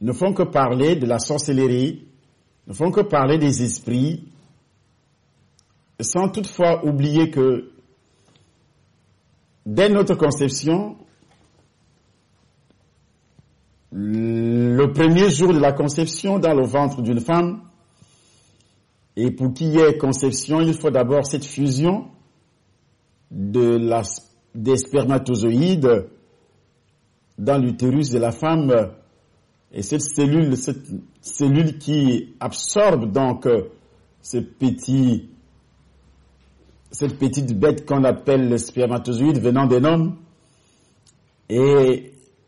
ne font que parler de la sorcellerie, ne font que parler des esprits, sans toutefois oublier que dès notre conception, le premier jour de la conception dans le ventre d'une femme, et pour qu'il y ait conception, il faut d'abord cette fusion des spermatozoïdes dans l'utérus de la femme, et cette cellule qui absorbe donc cette petite bête qu'on appelle le spermatozoïde venant d'un homme, et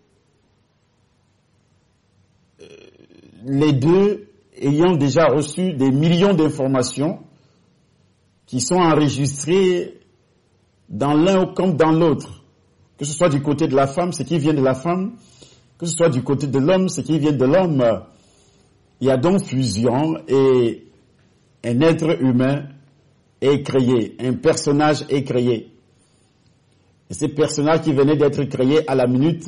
les deux ayant déjà reçu des millions d'informations qui sont enregistrées dans l'un comme dans l'autre, que ce soit du côté de la femme, ce qui vient de la femme, que ce soit du côté de l'homme, ce qui vient de l'homme. Il y a donc fusion et un être humain est créé, un personnage est créé. Et ce personnage qui venait d'être créé à la minute,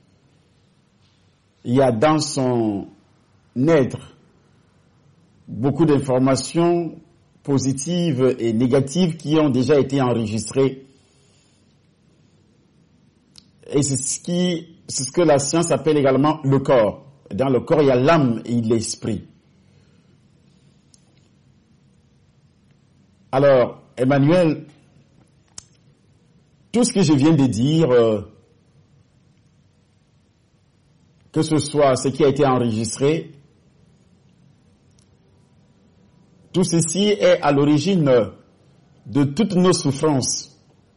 il y a dans son être beaucoup d'informations positives et négatives qui ont déjà été enregistrées. Et c'est ce que la science appelle également le corps. Dans le corps, il y a l'âme et l'esprit. Alors, Emmanuel, tout ce que je viens de dire, que ce soit ce qui a été enregistré, tout ceci est à l'origine de toutes nos souffrances,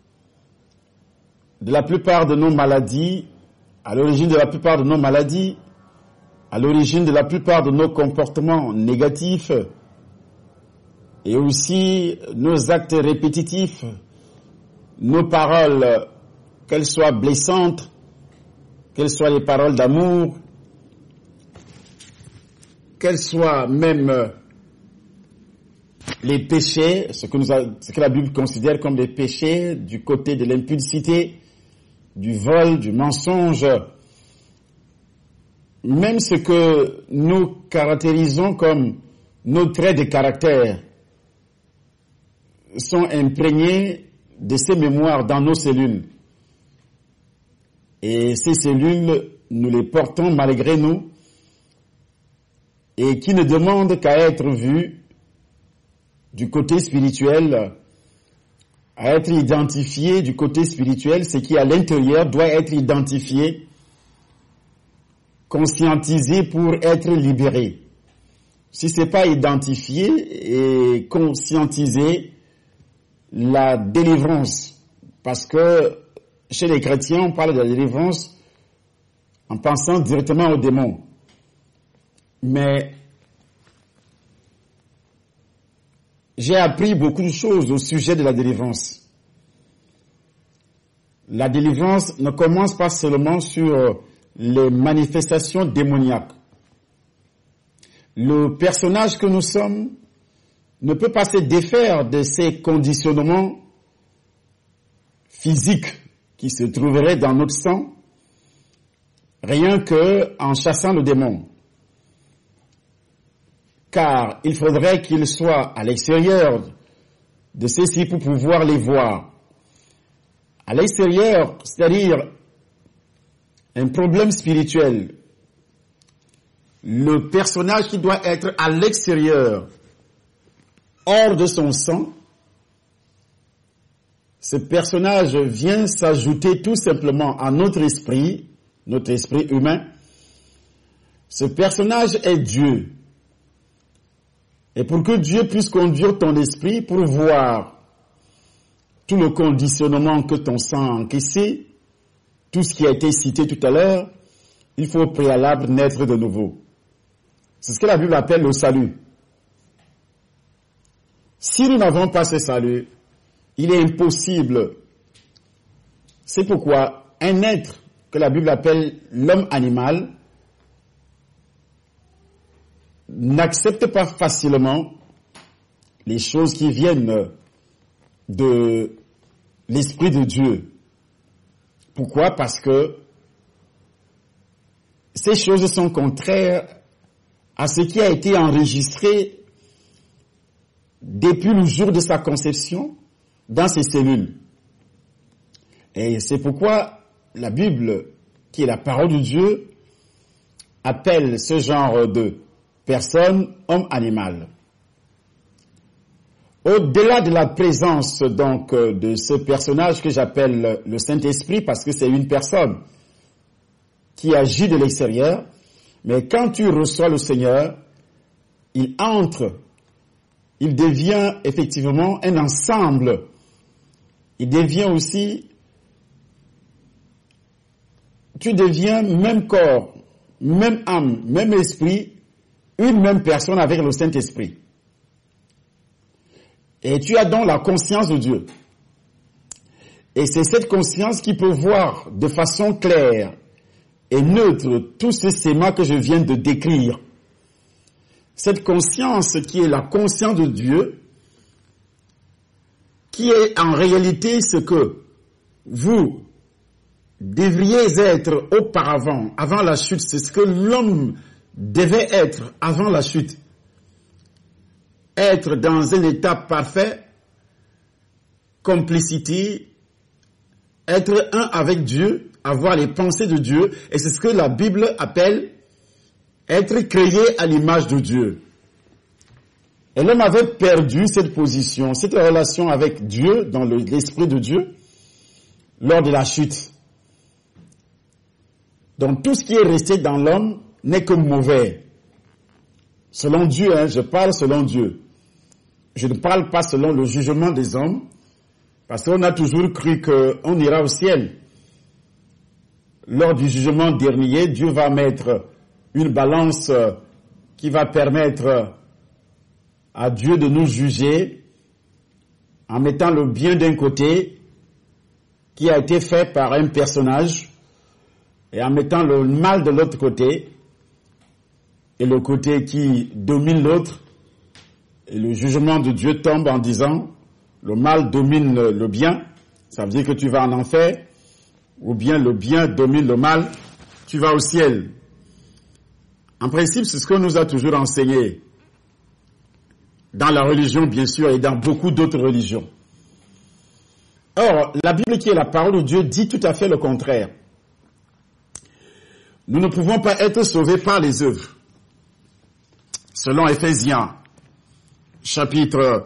de la plupart de nos maladies, à l'origine de la plupart de nos maladies, à l'origine de la plupart de nos comportements négatifs, et aussi nos actes répétitifs, nos paroles, qu'elles soient blessantes, qu'elles soient les paroles d'amour, qu'elles soient même les péchés, ce que la Bible considère comme des péchés du côté de l'impudicité, du vol, du mensonge, même ce que nous caractérisons comme nos traits de caractère sont imprégnés de ces mémoires dans nos cellules. Et ces cellules, nous les portons malgré nous et qui ne demandent qu'à être vues du côté spirituel, à être identifié du côté spirituel, ce qui à l'intérieur doit être identifié, conscientisé pour être libéré. Si ce n'est pas identifié et conscientisé, la délivrance, parce que chez les chrétiens, on parle de la délivrance en pensant directement aux démons. Mais j'ai appris beaucoup de choses au sujet de la délivrance. La délivrance ne commence pas seulement sur les manifestations démoniaques. Le personnage que nous sommes ne peut pas se défaire de ces conditionnements physiques qui se trouveraient dans notre sang, rien que en chassant le démon. Car il faudrait qu'il soit à l'extérieur de ceux-ci pour pouvoir les voir. À l'extérieur, c'est-à-dire un problème spirituel. Le personnage qui doit être à l'extérieur, hors de son sang, ce personnage vient s'ajouter tout simplement à notre esprit humain. Ce personnage est Dieu. Et pour que Dieu puisse conduire ton esprit pour voir tout le conditionnement que ton sang a encaissé, tout ce qui a été cité tout à l'heure, il faut au préalable naître de nouveau. C'est ce que la Bible appelle le salut. Si nous n'avons pas ce salut, il est impossible. C'est pourquoi un être que la Bible appelle l'homme animal n'accepte pas facilement les choses qui viennent de l'Esprit de Dieu. Pourquoi? Parce que ces choses sont contraires à ce qui a été enregistré depuis le jour de sa conception dans ses cellules. Et c'est pourquoi la Bible, qui est la parole de Dieu, appelle ce genre de personnes homme animal. Au-delà de la présence donc de ce personnage que j'appelle le Saint-Esprit, parce que c'est une personne qui agit de l'extérieur, mais quand tu reçois le Seigneur, il entre, il devient effectivement un ensemble, il devient aussi, tu deviens même corps, même âme, même esprit, une même personne avec le Saint-Esprit. Et tu as donc la conscience de Dieu. Et c'est cette conscience qui peut voir de façon claire et neutre tous ces schémas que je viens de décrire. Cette conscience qui est la conscience de Dieu, qui est en réalité ce que vous devriez être auparavant, avant la chute. C'est ce que l'homme devait être avant la chute. Être dans un état parfait, complicité, être un avec Dieu, avoir les pensées de Dieu, et c'est ce que la Bible appelle être créé à l'image de Dieu. Et l'homme avait perdu cette position, cette relation avec Dieu, dans l'esprit de Dieu, lors de la chute. Donc tout ce qui est resté dans l'homme n'est que mauvais. Selon Dieu, je parle selon Dieu. Je ne parle pas selon le jugement des hommes, parce qu'on a toujours cru qu'on ira au ciel. Lors du jugement dernier, Dieu va mettre une balance qui va permettre à Dieu de nous juger en mettant le bien d'un côté qui a été fait par un personnage et en mettant le mal de l'autre côté et le côté qui domine l'autre. Et le jugement de Dieu tombe en disant le mal domine le bien, ça veut dire que tu vas en enfer, ou bien le bien domine le mal, tu vas au ciel. En principe, c'est ce qu'on nous a toujours enseigné dans la religion, bien sûr, et dans beaucoup d'autres religions. Or, la Bible, qui est la parole de Dieu, dit tout à fait le contraire. Nous ne pouvons pas être sauvés par les œuvres. Selon Éphésiens, chapitre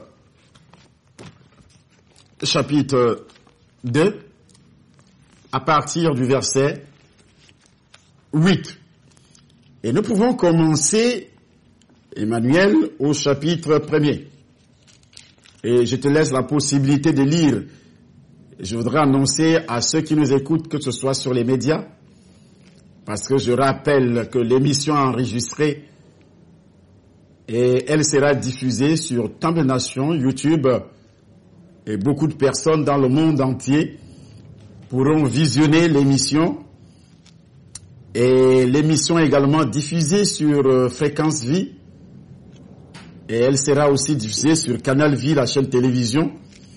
2, à partir du verset 8. Et nous pouvons commencer, Emmanuel, au chapitre 1er. Et je te laisse la possibilité de lire. Je voudrais annoncer à ceux qui nous écoutent, que ce soit sur les médias, parce que je rappelle que l'émission est enregistrée et elle sera diffusée sur Temple Nation, YouTube, et beaucoup de personnes dans le monde entier pourront visionner l'émission. Et l'émission est également diffusée sur Fréquence Vie. Et elle sera aussi diffusée sur Canal Vie, la chaîne télévision.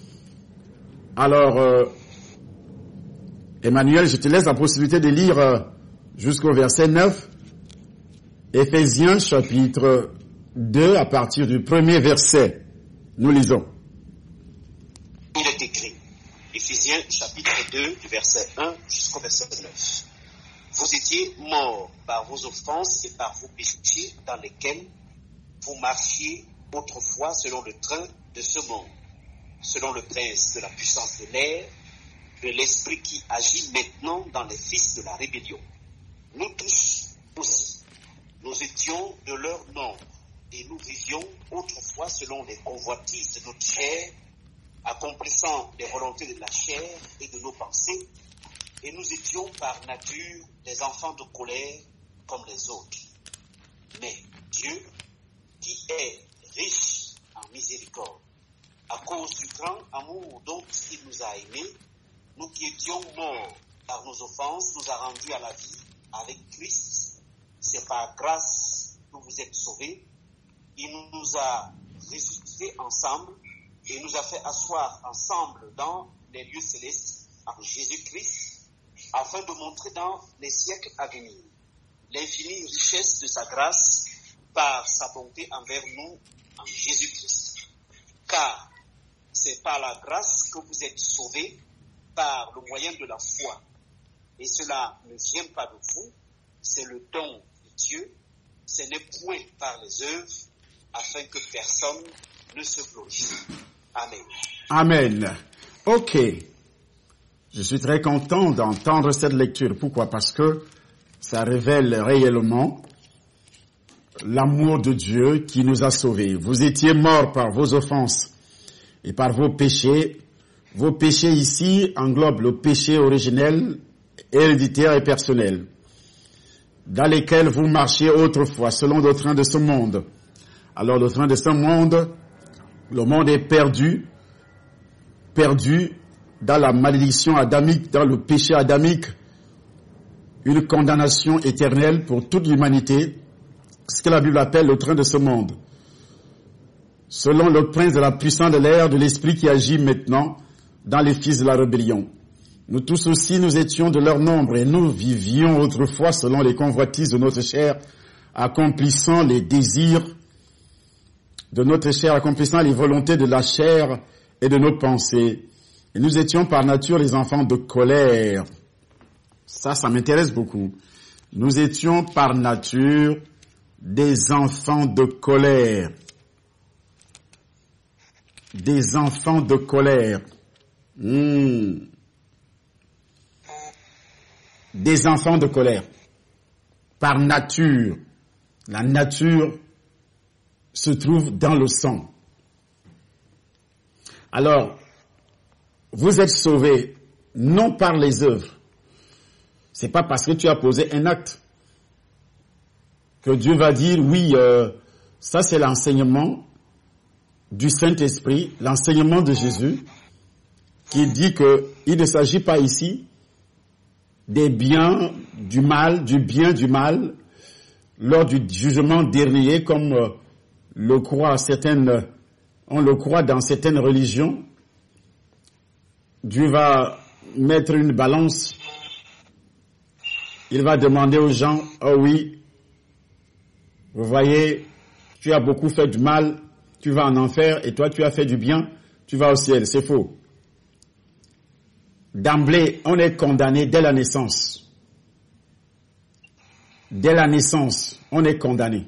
Alors, Emmanuel, je te laisse la possibilité de lire jusqu'au verset 9. Éphésiens chapitre 2, à partir du premier verset. Nous lisons. Il est écrit, Éphésiens chapitre 2, du verset 1 jusqu'au verset 9. Vous étiez morts par vos offenses et par vos péchés dans lesquels vous marchiez autrefois selon le train de ce monde, selon le prince de la puissance de l'air, de l'esprit qui agit maintenant dans les fils de la rébellion. Nous tous aussi, nous étions de leur nombre et nous vivions autrefois selon les convoitises de notre chair, accomplissant les volontés de la chair et de nos pensées, et nous étions par nature des enfants de colère comme les autres. Mais Dieu, qui est riche en miséricorde, à cause du grand amour dont il nous a aimés, nous qui étions morts par nos offenses, nous a rendus à la vie avec Christ. C'est par grâce que vous êtes sauvés. Il nous a ressuscités ensemble et nous a fait asseoir ensemble dans les lieux célestes en Jésus-Christ, afin de montrer dans les siècles à venir l'infinie richesse de sa grâce par sa bonté envers nous en Jésus-Christ. Car c'est par la grâce que vous êtes sauvés par le moyen de la foi. Et cela ne vient pas de vous, c'est le don de Dieu. Ce n'est point par les œuvres, afin que personne ne se glorifie. Amen. Amen. Ok. Je suis très content d'entendre cette lecture. Pourquoi? Parce que ça révèle réellement l'amour de Dieu qui nous a sauvés. Vous étiez morts par vos offenses et par vos péchés. Vos péchés ici englobent le péché originel, héréditaire et personnel, dans lesquels vous marchiez autrefois selon le train de ce monde. Alors le train de ce monde, le monde est perdu dans la malédiction adamique, dans le péché adamique, une condamnation éternelle pour toute l'humanité, ce que la Bible appelle le train de ce monde. Selon le prince de la puissance de l'air, de l'esprit qui agit maintenant dans les fils de la rébellion. Nous tous aussi, nous étions de leur nombre et nous vivions autrefois selon les convoitises de notre chair, accomplissant les désirs de notre chair, accomplissant les volontés de la chair et de nos pensées. Et nous étions par nature les enfants de colère. Ça m'intéresse beaucoup. Nous étions par nature des enfants de colère. Des enfants de colère. Des enfants de colère. Par nature. La nature se trouve dans le sang. Alors, vous êtes sauvés non par les œuvres. C'est pas parce que tu as posé un acte que Dieu va dire oui, ça c'est l'enseignement du Saint-Esprit, l'enseignement de Jésus, qui dit que il ne s'agit pas ici des biens, du mal, du bien, du mal, lors du jugement dernier, comme on le croit dans certaines religions. Dieu va mettre une balance. Il va demander aux gens, oh oui, vous voyez, tu as beaucoup fait du mal, tu vas en enfer, et toi tu as fait du bien, tu vas au ciel. C'est faux. D'emblée, on est condamné dès la naissance. Dès la naissance, on est condamné.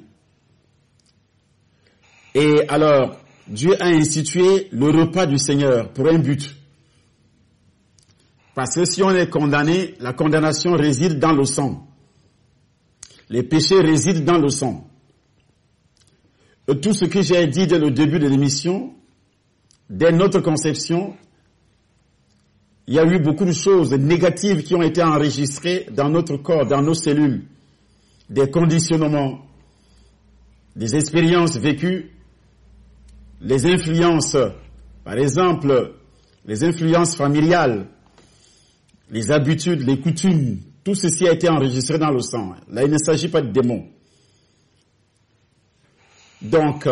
Et alors, Dieu a institué le repas du Seigneur pour un but. Parce que si on est condamné, la condamnation réside dans le sang. Les péchés résident dans le sang. Et tout ce que j'ai dit dès le début de l'émission, dès notre conception, il y a eu beaucoup de choses négatives qui ont été enregistrées dans notre corps, dans nos cellules. Des conditionnements, des expériences vécues, les influences, par exemple, les influences familiales, les habitudes, les coutumes, tout ceci a été enregistré dans le sang. Là, il ne s'agit pas de démons. Donc,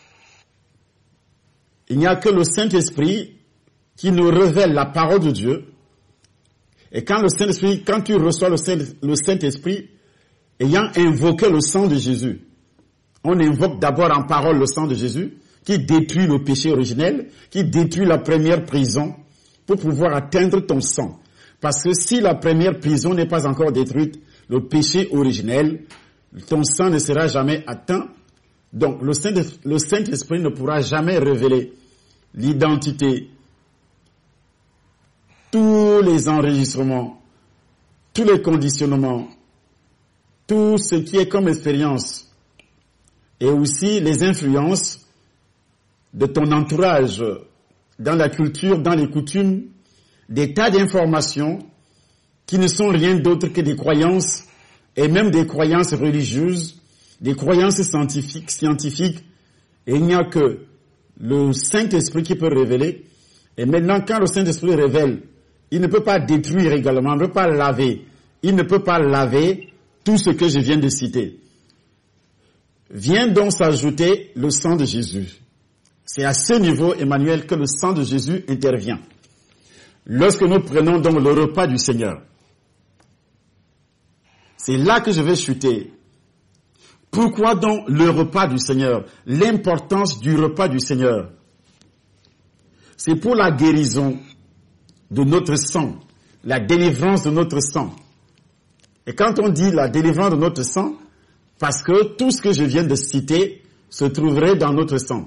il n'y a que le Saint-Esprit qui nous révèle la parole de Dieu. Et quand tu reçois le Saint-Esprit, ayant invoqué le sang de Jésus, on invoque d'abord en parole le sang de Jésus, qui détruit le péché originel, qui détruit la première prison, pour pouvoir atteindre ton sang. Parce que si la première prison n'est pas encore détruite, le péché originel, ton sang ne sera jamais atteint. Donc le Saint-Esprit ne pourra jamais révéler l'identité, tous les enregistrements, tous les conditionnements, tout ce qui est comme expérience, et aussi les influences de ton entourage, dans la culture, dans les coutumes, des tas d'informations qui ne sont rien d'autre que des croyances, et même des croyances religieuses, des croyances scientifiques, et il n'y a que le Saint-Esprit qui peut révéler. Et maintenant, quand le Saint-Esprit révèle, il ne peut pas détruire également, il ne peut pas laver. Il ne peut pas laver tout ce que je viens de citer. Vient donc s'ajouter le sang de Jésus. C'est à ce niveau, Emmanuel, que le sang de Jésus intervient. Lorsque nous prenons donc le repas du Seigneur, C'est là que je vais chuter. Pourquoi donc le repas du Seigneur? L'importance du repas du Seigneur. C'est pour la guérison de notre sang, la délivrance de notre sang. Et quand on dit la délivrance de notre sang, parce que tout ce que je viens de citer se trouverait dans notre sang.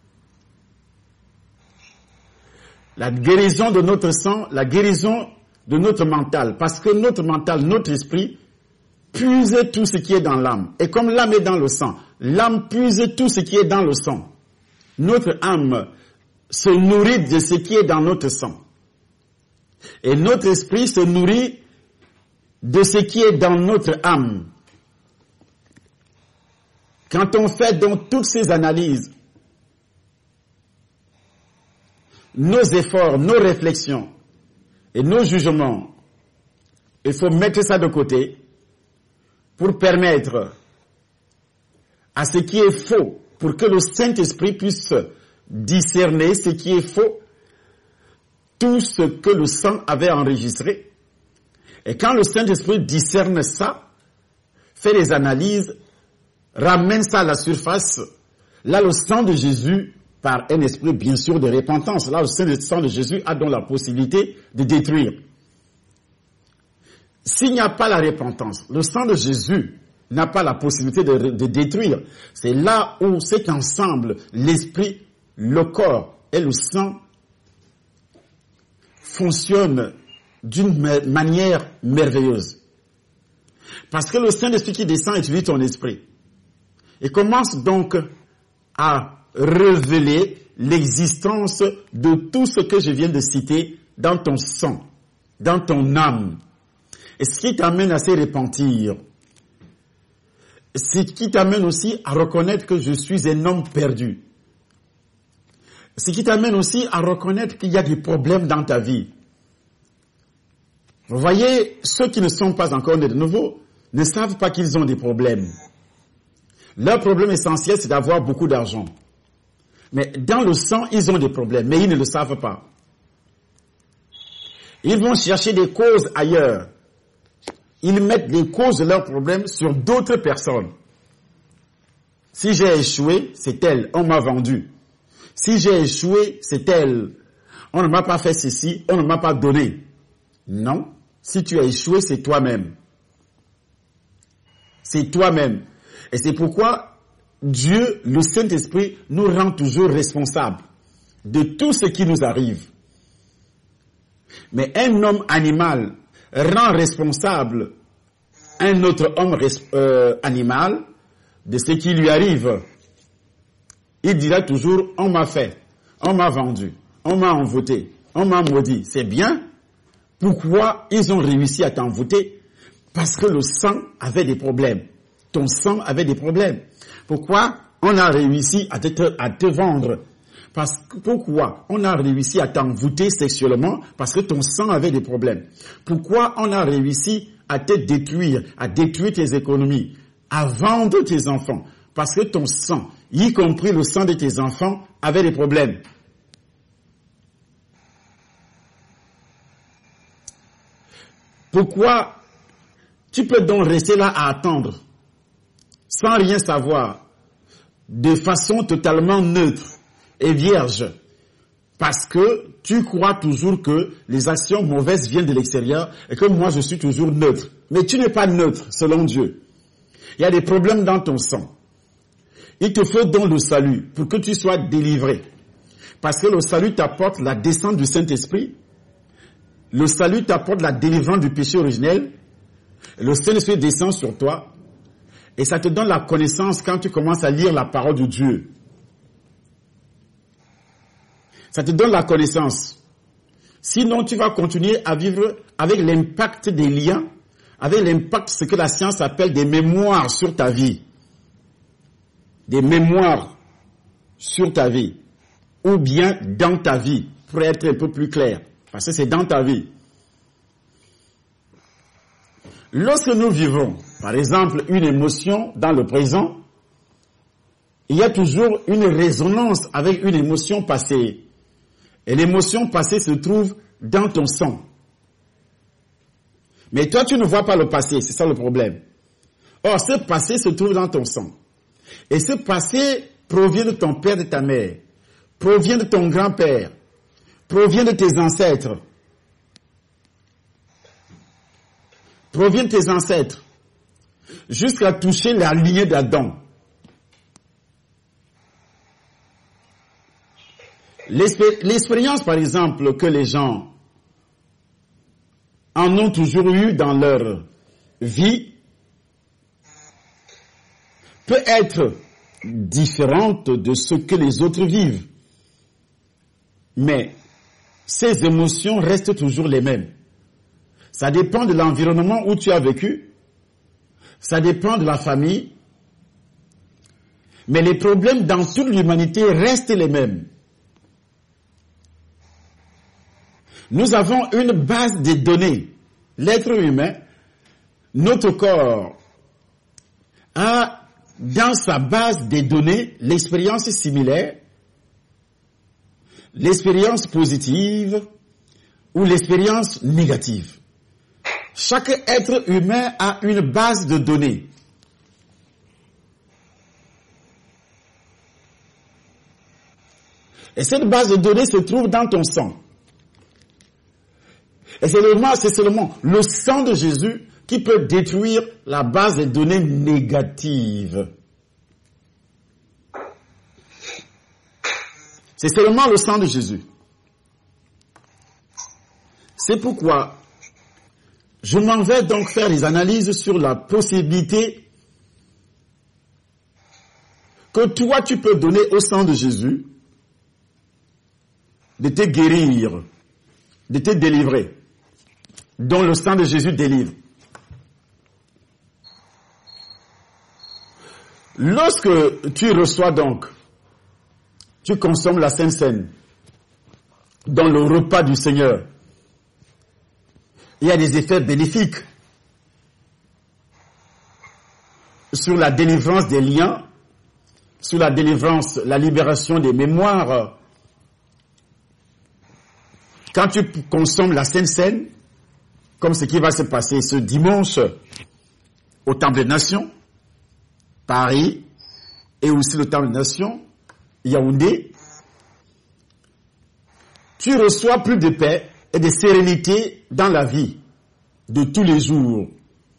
La guérison de notre sang, la guérison de notre mental, parce que notre mental, notre esprit, puise tout ce qui est dans l'âme. Et comme l'âme est dans le sang, l'âme puise tout ce qui est dans le sang. Notre âme se nourrit de ce qui est dans notre sang. Et notre esprit se nourrit de ce qui est dans notre âme. Quand on fait donc toutes ces analyses, nos efforts, nos réflexions et nos jugements, il faut mettre ça de côté pour permettre à ce qui est faux, pour que le Saint-Esprit puisse discerner ce qui est faux, tout ce que le sang avait enregistré. Et quand le Saint-Esprit discerne ça, fait les analyses, ramène ça à la surface, là le sang de Jésus, par un esprit bien sûr de repentance, là le sang de Jésus a donc la possibilité de détruire. S'il n'y a pas la repentance, le sang de Jésus n'a pas la possibilité de détruire. C'est là où c'est qu'ensemble, l'esprit, le corps et le sang fonctionnent d'une manière merveilleuse. Parce que le Saint-Esprit qui descend utilise ton esprit. Et commence donc à révéler l'existence de tout ce que je viens de citer dans ton sang, dans ton âme. Et ce qui t'amène à se repentir, ce qui t'amène aussi à reconnaître que je suis un homme perdu. Ce qui t'amène aussi à reconnaître qu'il y a des problèmes dans ta vie. Vous voyez, ceux qui ne sont pas encore nés de nouveau ne savent pas qu'ils ont des problèmes. Leur problème essentiel, c'est d'avoir beaucoup d'argent. Mais dans le sang, ils ont des problèmes, mais ils ne le savent pas. Ils vont chercher des causes ailleurs. Ils mettent les causes de leurs problèmes sur d'autres personnes. Si j'ai échoué, c'est elle, on m'a vendu. Si j'ai échoué, c'est elle. On ne m'a pas fait ceci, on ne m'a pas donné. Non, si tu as échoué, c'est toi-même. C'est toi-même. Et c'est pourquoi Dieu, le Saint-Esprit, nous rend toujours responsables de tout ce qui nous arrive. Mais un homme animal rend responsable un autre homme animal de ce qui lui arrive. Il dira toujours, on m'a fait, on m'a vendu, on m'a envoûté, on m'a maudit. C'est bien. Pourquoi ils ont réussi à t'envoûter? Parce que le sang avait des problèmes. Ton sang avait des problèmes. Pourquoi on a réussi à te vendre? Pourquoi on a réussi à t'envoûter sexuellement? Parce que ton sang avait des problèmes. Pourquoi on a réussi à te détruire, à détruire tes économies, à vendre tes enfants? Parce que ton sang, y compris le sang de tes enfants, avait des problèmes. Pourquoi tu peux donc rester là à attendre, sans rien savoir, de façon totalement neutre et vierge, parce que tu crois toujours que les actions mauvaises viennent de l'extérieur et que moi je suis toujours neutre. Mais tu n'es pas neutre selon Dieu. Il y a des problèmes dans ton sang. Il te faut donc le salut pour que tu sois délivré. Parce que le salut t'apporte la descente du Saint-Esprit. Le salut t'apporte la délivrance du péché originel. Le Saint-Esprit descend sur toi. Et ça te donne la connaissance quand tu commences à lire la parole de Dieu. Ça te donne la connaissance. Sinon, tu vas continuer à vivre avec l'impact des liens, avec l'impact de ce que la science appelle des mémoires sur ta vie. Des mémoires sur ta vie. Ou bien dans ta vie, pour être un peu plus clair. Parce que c'est dans ta vie. Lorsque nous vivons, par exemple, une émotion dans le présent, il y a toujours une résonance avec une émotion passée. Et l'émotion passée se trouve dans ton sang. Mais toi, tu ne vois pas le passé, c'est ça le problème. Or, ce passé se trouve dans ton sang. Et ce passé provient de ton père et de ta mère, provient de ton grand-père, provient de tes ancêtres. Provient de tes ancêtres, jusqu'à toucher la lignée d'Adam. L'expérience, par exemple, que les gens en ont toujours eu dans leur vie peut être différente de ce que les autres vivent. Mais ces émotions restent toujours les mêmes. Ça dépend de l'environnement où tu as vécu, ça dépend de la famille, mais les problèmes dans toute l'humanité restent les mêmes. Nous avons une base de données. L'être humain, notre corps, a dans sa base de données l'expérience similaire, l'expérience positive ou l'expérience négative. Chaque être humain a une base de données. Et cette base de données se trouve dans ton sang. Et c'est seulement le sang de Jésus qui peut détruire la base de données négative. C'est seulement le sang de Jésus. C'est pourquoi je m'en vais donc faire des analyses sur la possibilité que toi tu peux donner au sang de Jésus de te guérir, de te délivrer, dont le sang de Jésus délivre. Lorsque tu reçois donc, tu consommes la Sainte Seine dans le repas du Seigneur, il y a des effets bénéfiques sur la délivrance des liens, sur la délivrance, la libération des mémoires. Quand tu consommes la Sainte Seine, comme ce qui va se passer ce dimanche au Temple des Nations, Paris, et aussi le Temple des Nations, Yaoundé, tu reçois plus de paix et de sérénité dans la vie de tous les jours.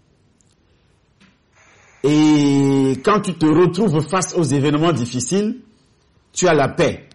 Et quand tu te retrouves face aux événements difficiles, tu as la paix.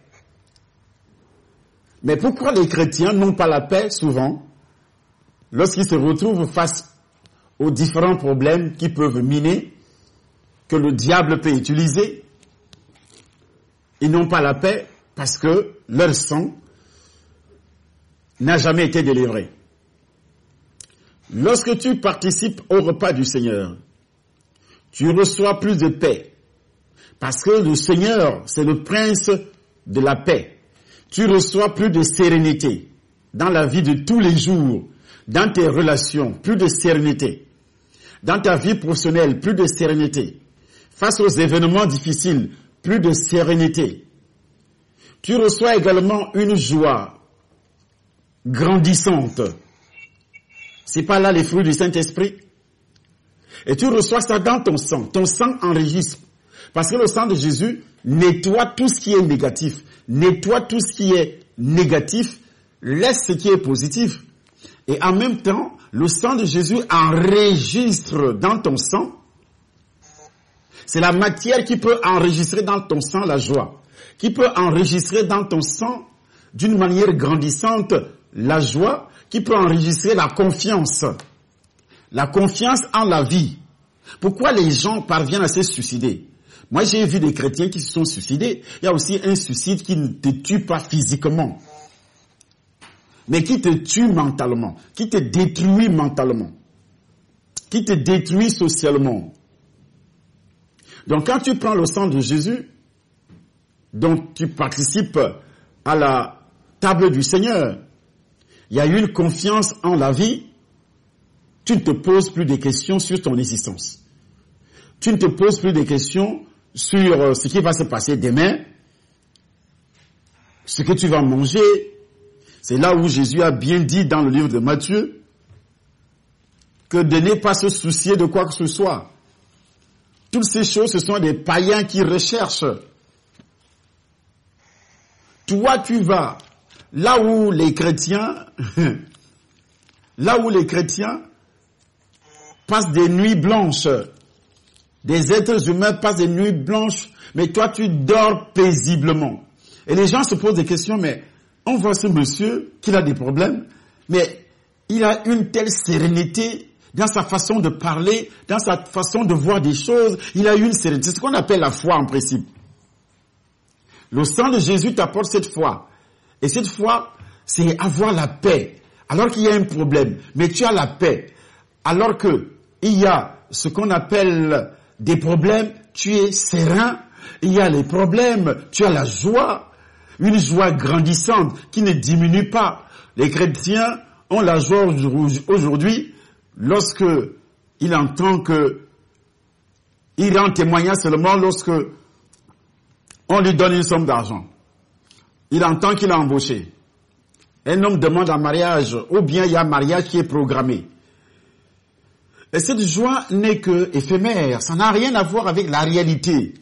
Mais pourquoi les chrétiens n'ont pas la paix souvent lorsqu'ils se retrouvent face aux différents problèmes qui peuvent miner, que le diable peut utiliser? Ils n'ont pas la paix parce que leur sang n'a jamais été délivré. Lorsque tu participes au repas du Seigneur, tu reçois plus de paix. Parce que le Seigneur, c'est le prince de la paix. Tu reçois plus de sérénité dans la vie de tous les jours, dans tes relations, plus de sérénité. Dans ta vie professionnelle, plus de sérénité. Face aux événements difficiles, plus de sérénité. Tu reçois également une joie grandissante. C'est pas là les fruits du Saint-Esprit? Et tu reçois ça dans ton sang. Ton sang enregistre. Parce que le sang de Jésus nettoie tout ce qui est négatif. Nettoie tout ce qui est négatif. Laisse ce qui est positif. Et en même temps, le sang de Jésus enregistre dans ton sang. C'est la matière qui peut enregistrer dans ton sang la joie. Qui peut enregistrer dans ton sang d'une manière grandissante la joie, qui peut enregistrer la confiance en la vie. Pourquoi les gens parviennent à se suicider? Moi, j'ai vu des chrétiens qui se sont suicidés. Il y a aussi un suicide qui ne te tue pas physiquement, mais qui te tue mentalement, qui te détruit mentalement, qui te détruit socialement. Donc, quand tu prends le sang de Jésus, donc tu participes à la table du Seigneur, il y a une confiance en la vie, tu ne te poses plus de questions sur ton existence. Tu ne te poses plus de questions sur ce qui va se passer demain, ce que tu vas manger. C'est là où Jésus a bien dit dans le livre de Matthieu, que de ne pas se soucier de quoi que ce soit. Toutes ces choses, ce sont des païens qui recherchent. Toi, tu vas là où les chrétiens passent des nuits blanches. Des êtres humains passent des nuits blanches, mais toi, tu dors paisiblement. Et les gens se posent des questions, mais on voit ce monsieur qu'il a des problèmes, mais il a une telle sérénité dans sa façon de parler, dans sa façon de voir des choses. Il a une sérénité. C'est ce qu'on appelle la foi en principe. Le sang de Jésus t'apporte cette foi. Et cette foi, c'est avoir la paix. Alors qu'il y a un problème, mais tu as la paix. Alors que il y a ce qu'on appelle des problèmes, tu es serein. Il y a les problèmes, tu as la joie. Une joie grandissante qui ne diminue pas. Les chrétiens ont la joie aujourd'hui lorsque il entend que il rend témoignage seulement lorsque on lui donne une somme d'argent. Il entend qu'il a embauché. Un homme demande un mariage, ou bien il y a un mariage qui est programmé. Et cette joie n'est que éphémère, ça n'a rien à voir avec la réalité.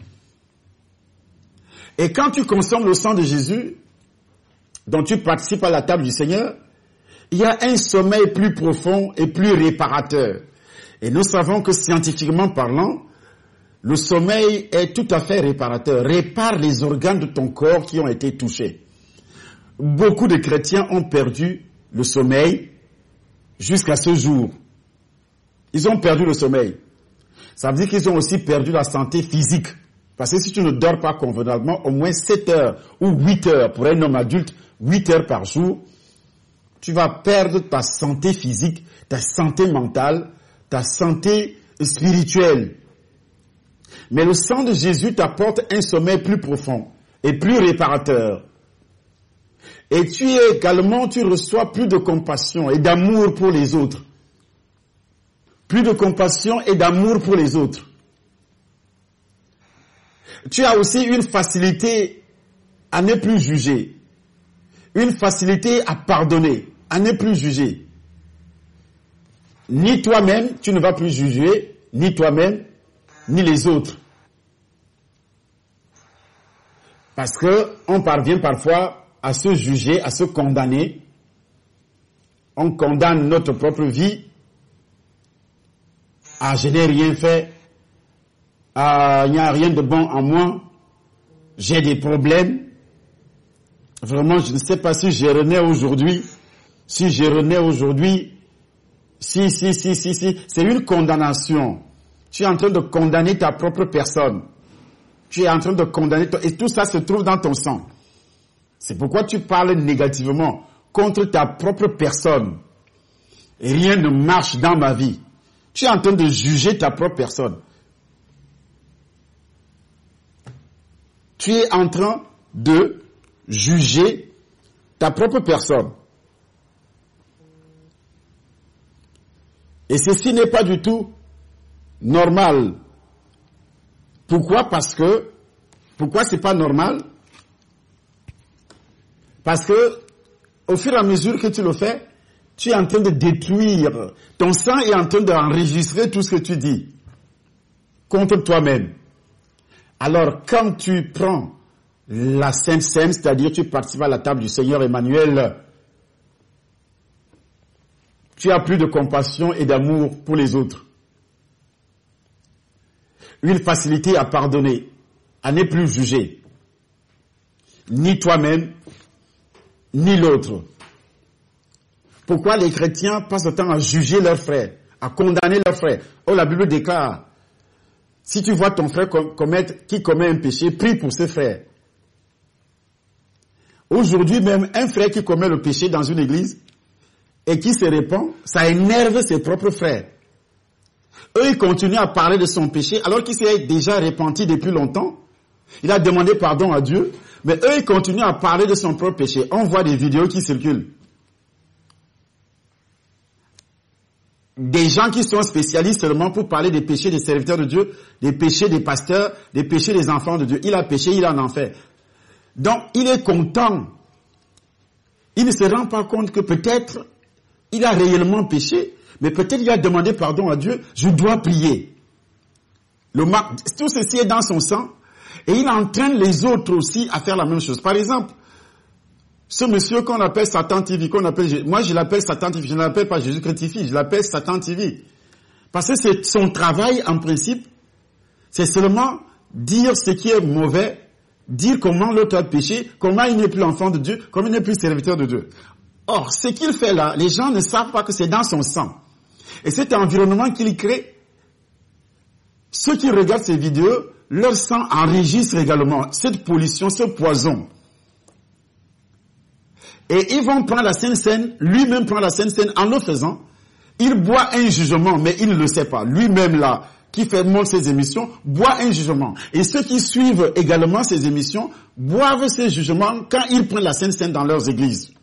Et quand tu consommes le sang de Jésus, dont tu participes à la table du Seigneur, il y a un sommeil plus profond et plus réparateur. Et nous savons que scientifiquement parlant, le sommeil est tout à fait réparateur, répare les organes de ton corps qui ont été touchés. Beaucoup de chrétiens ont perdu le sommeil jusqu'à ce jour. Ils ont perdu le sommeil. Ça veut dire qu'ils ont aussi perdu la santé physique. Parce que si tu ne dors pas convenablement, au moins 7 heures ou 8 heures, pour un homme adulte, 8 heures par jour, tu vas perdre ta santé physique, ta santé mentale, ta santé spirituelle. Mais le sang de Jésus t'apporte un sommeil plus profond et plus réparateur. Et tu reçois plus de compassion et d'amour pour les autres. Plus de compassion et d'amour pour les autres. Tu as aussi une facilité à ne plus juger. Une facilité à pardonner, à ne plus juger. Ni toi-même, tu ne vas plus juger, ni toi-même, ni les autres. Parce que on parvient parfois à se juger, à se condamner. On condamne notre propre vie. Ah, je n'ai rien fait. Ah, il n'y a rien de bon en moi. J'ai des problèmes. Vraiment, je ne sais pas si je renais aujourd'hui. Si je renais aujourd'hui. Si. C'est une condamnation. Tu es en train de condamner ta propre personne. Tu es en train de condamner... Et tout ça se trouve dans ton sang. C'est pourquoi tu parles négativement contre ta propre personne. Et rien ne marche dans ma vie. Tu es en train de juger ta propre personne. Tu es en train de juger ta propre personne. Et ceci n'est pas du tout normal. Pourquoi? Pourquoi c'est pas normal? Parce que, au fur et à mesure que tu le fais, tu es en train de détruire. Ton sang est en train d'enregistrer tout ce que tu dis contre toi-même. Alors, quand tu prends la Sainte Seine, c'est-à-dire tu participes à la table du Seigneur Emmanuel, tu as plus de compassion et d'amour pour les autres. Une facilité à pardonner, à ne plus juger. Ni toi-même, ni l'autre. Pourquoi les chrétiens passent le temps à juger leurs frères, à condamner leurs frères? Oh, la Bible déclare, si tu vois ton frère qui commet un péché, prie pour ses frères. Aujourd'hui même, un frère qui commet le péché dans une église et qui se répand, ça énerve ses propres frères. Eux, ils continuent à parler de son péché alors qu'il s'est déjà repenti depuis longtemps. Il a demandé pardon à Dieu, mais eux, ils continuent à parler de son propre péché. On voit des vidéos qui circulent. Des gens qui sont spécialistes seulement pour parler des péchés des serviteurs de Dieu, des péchés des pasteurs, des péchés des enfants de Dieu. Il a péché, il en a fait. Donc, il est content. Il ne se rend pas compte que peut-être il a réellement péché, Mais peut-être il a demandé pardon à Dieu, je dois prier. Tout ceci est dans son sang et il entraîne les autres aussi à faire la même chose. Par exemple, ce monsieur qu'on appelle Satan TV, moi je l'appelle Satan TV, je ne l'appelle pas Jésus Christifie, je l'appelle Satan TV. Parce que c'est son travail en principe, c'est seulement dire ce qui est mauvais, dire comment l'autre a péché, comment il n'est plus enfant de Dieu, comment il n'est plus serviteur de Dieu. Or, ce qu'il fait là, les gens ne savent pas que c'est dans son sang. Et cet environnement qu'il crée, ceux qui regardent ces vidéos, leur sang enregistre également cette pollution, ce poison. Et ils vont prendre la Sainte Seine, lui-même prend la Sainte Seine en le faisant. Il boit un jugement, mais il ne le sait pas. Lui-même là, qui fait monter ses émissions, boit un jugement. Et ceux qui suivent également ces émissions, boivent ces jugements quand ils prennent la Sainte Seine dans leurs églises.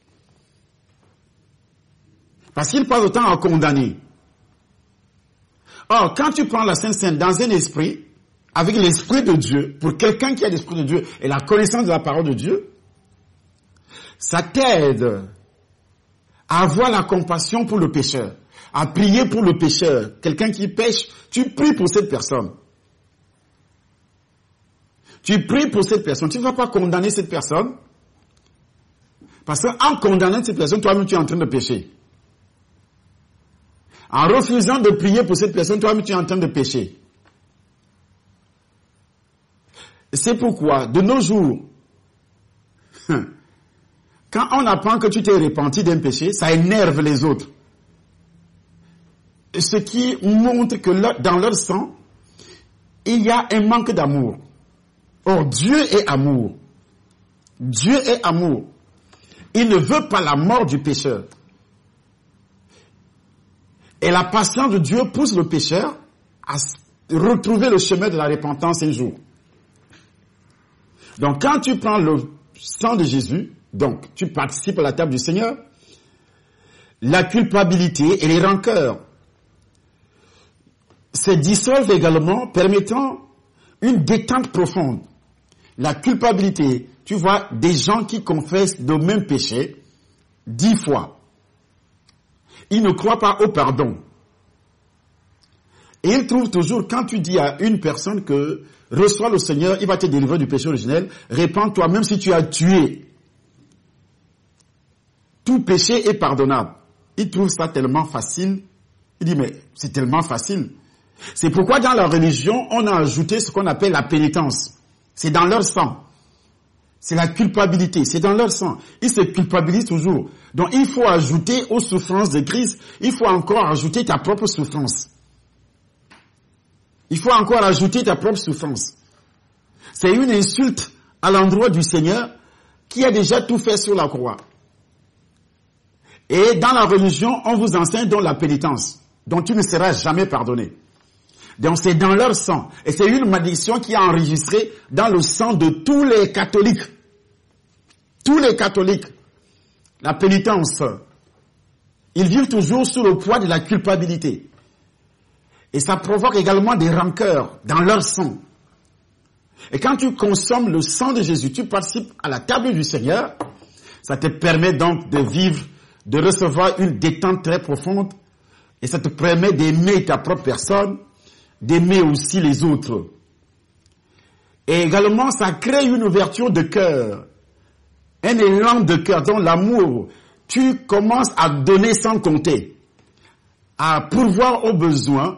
Parce qu'ils passent autant à condamner. Or, quand tu prends la Sainte Seine dans un esprit, avec l'esprit de Dieu, pour quelqu'un qui a l'esprit de Dieu et la connaissance de la parole de Dieu, ça t'aide à avoir la compassion pour le pécheur, à prier pour le pécheur. Quelqu'un qui pêche, tu pries pour cette personne. Tu pries pour cette personne. Tu ne vas pas condamner cette personne. Parce qu'en condamnant cette personne, toi-même tu es en train de pécher. En refusant de prier pour cette personne, toi-même tu es en train de pécher. C'est pourquoi, de nos jours, quand on apprend que tu t'es repenti d'un péché, ça énerve les autres. Ce qui montre que dans leur sang, il y a un manque d'amour. Or, Dieu est amour. Dieu est amour. Il ne veut pas la mort du pécheur. Et la patience de Dieu pousse le pécheur à retrouver le chemin de la repentance un jour. Donc, quand tu prends le sang de Jésus, donc tu participes à la table du Seigneur, la culpabilité et les rancœurs se dissolvent également, permettant une détente profonde. La culpabilité, tu vois, des gens qui confessent le même péché 10 fois. Ils ne croient pas au pardon. Et ils trouvent toujours, quand tu dis à une personne que reçois le Seigneur, il va te délivrer du péché originel, répands-toi même si tu as tué. Tout péché est pardonnable. Ils trouvent ça tellement facile. Il dit, mais c'est tellement facile. C'est pourquoi dans la religion, on a ajouté ce qu'on appelle la pénitence. C'est dans leur sang. C'est la culpabilité. C'est dans leur sang. Ils se culpabilisent toujours. Donc il faut ajouter aux souffrances de Christ, il faut encore ajouter ta propre souffrance. Il faut encore ajouter ta propre souffrance. C'est une insulte à l'endroit du Seigneur qui a déjà tout fait sur la croix. Et dans la religion, on vous enseigne donc la pénitence, dont tu ne seras jamais pardonné. Donc c'est dans leur sang. Et c'est une malédiction qui est enregistrée dans le sang de tous les catholiques. Tous les catholiques. La pénitence. Ils vivent toujours sous le poids de la culpabilité. Et ça provoque également des rancœurs dans leur sang. Et quand tu consommes le sang de Jésus, tu participes à la table du Seigneur, ça te permet donc de vivre, de recevoir une détente très profonde, et ça te permet d'aimer ta propre personne, d'aimer aussi les autres. Et également, ça crée une ouverture de cœur, un élan de cœur, donc l'amour. Tu commences à donner sans compter, à pourvoir aux besoins,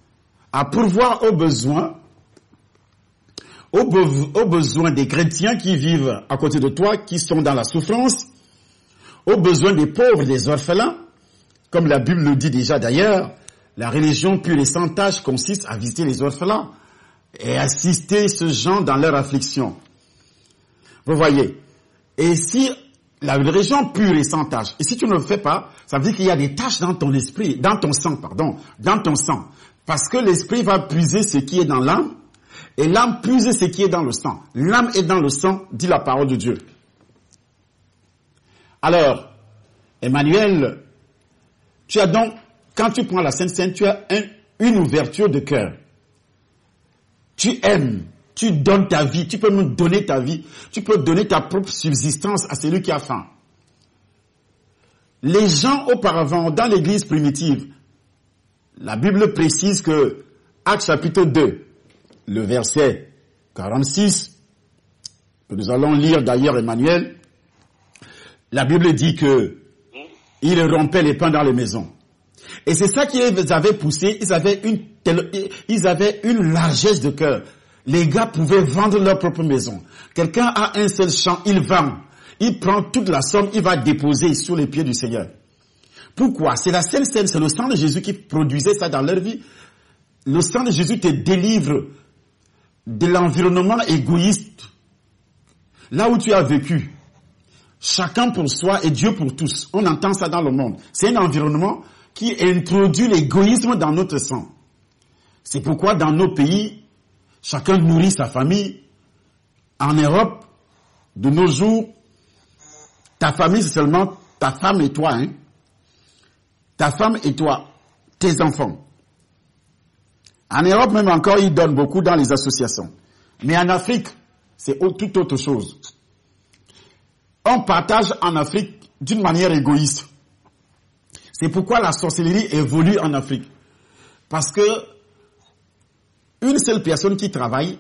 aux besoins des chrétiens qui vivent à côté de toi, qui sont dans la souffrance, aux besoins des pauvres, des orphelins. Comme la Bible le dit déjà d'ailleurs, la religion pure et sans tache consiste à visiter les orphelins et assister ces gens dans leur affliction. Vous voyez. Et si la religion pure et sans tache, et si tu ne le fais pas, ça veut dire qu'il y a des taches dans ton esprit, dans ton sang. Parce que l'esprit va puiser ce qui est dans l'âme, et l'âme puise ce qui est dans le sang. L'âme est dans le sang, dit la parole de Dieu. Alors, Emmanuel, tu as donc, quand tu prends la Sainte Seine, tu as une ouverture de cœur. Tu aimes, tu donnes ta vie, tu peux nous donner ta vie, tu peux donner ta propre subsistance à celui qui a faim. Les gens auparavant, dans l'église primitive, la Bible précise que, Actes chapitre 2, le verset 46, que nous allons lire d'ailleurs Emmanuel, la Bible dit que ils rompaient les pains dans les maisons. Et c'est ça qui les avait poussés, ils avaient une largesse de cœur. Les gars pouvaient vendre leur propre maison. Quelqu'un a un seul champ, il vend. Il prend toute la somme, il va déposer sur les pieds du Seigneur. Pourquoi? C'est la Sainte Seine, c'est le sang de Jésus qui produisait ça dans leur vie. Le sang de Jésus te délivre de l'environnement égoïste. Là où tu as vécu, chacun pour soi et Dieu pour tous. On entend ça dans le monde. C'est un environnement qui introduit l'égoïsme dans notre sang. C'est pourquoi dans nos pays, chacun nourrit sa famille. En Europe, de nos jours, ta famille, c'est seulement ta femme et toi. Ta femme et toi, tes enfants. En Europe, même encore, ils donnent beaucoup dans les associations. Mais en Afrique, c'est tout autre chose. On partage en Afrique d'une manière égoïste. C'est pourquoi la sorcellerie évolue en Afrique. Parce que une seule personne qui travaille,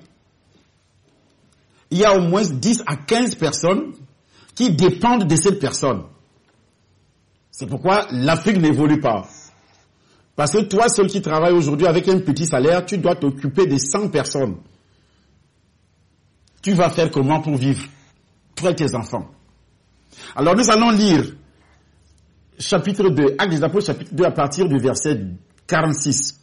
il y a au moins 10 à 15 personnes qui dépendent de cette personne. C'est pourquoi l'Afrique n'évolue pas. Parce que toi, seul qui travaille aujourd'hui avec un petit salaire, tu dois t'occuper de 100 personnes. Tu vas faire comment pour vivre? Toi et tes enfants. Alors nous allons lire chapitre 2, Actes des Apôtres, chapitre 2, à partir du verset 46.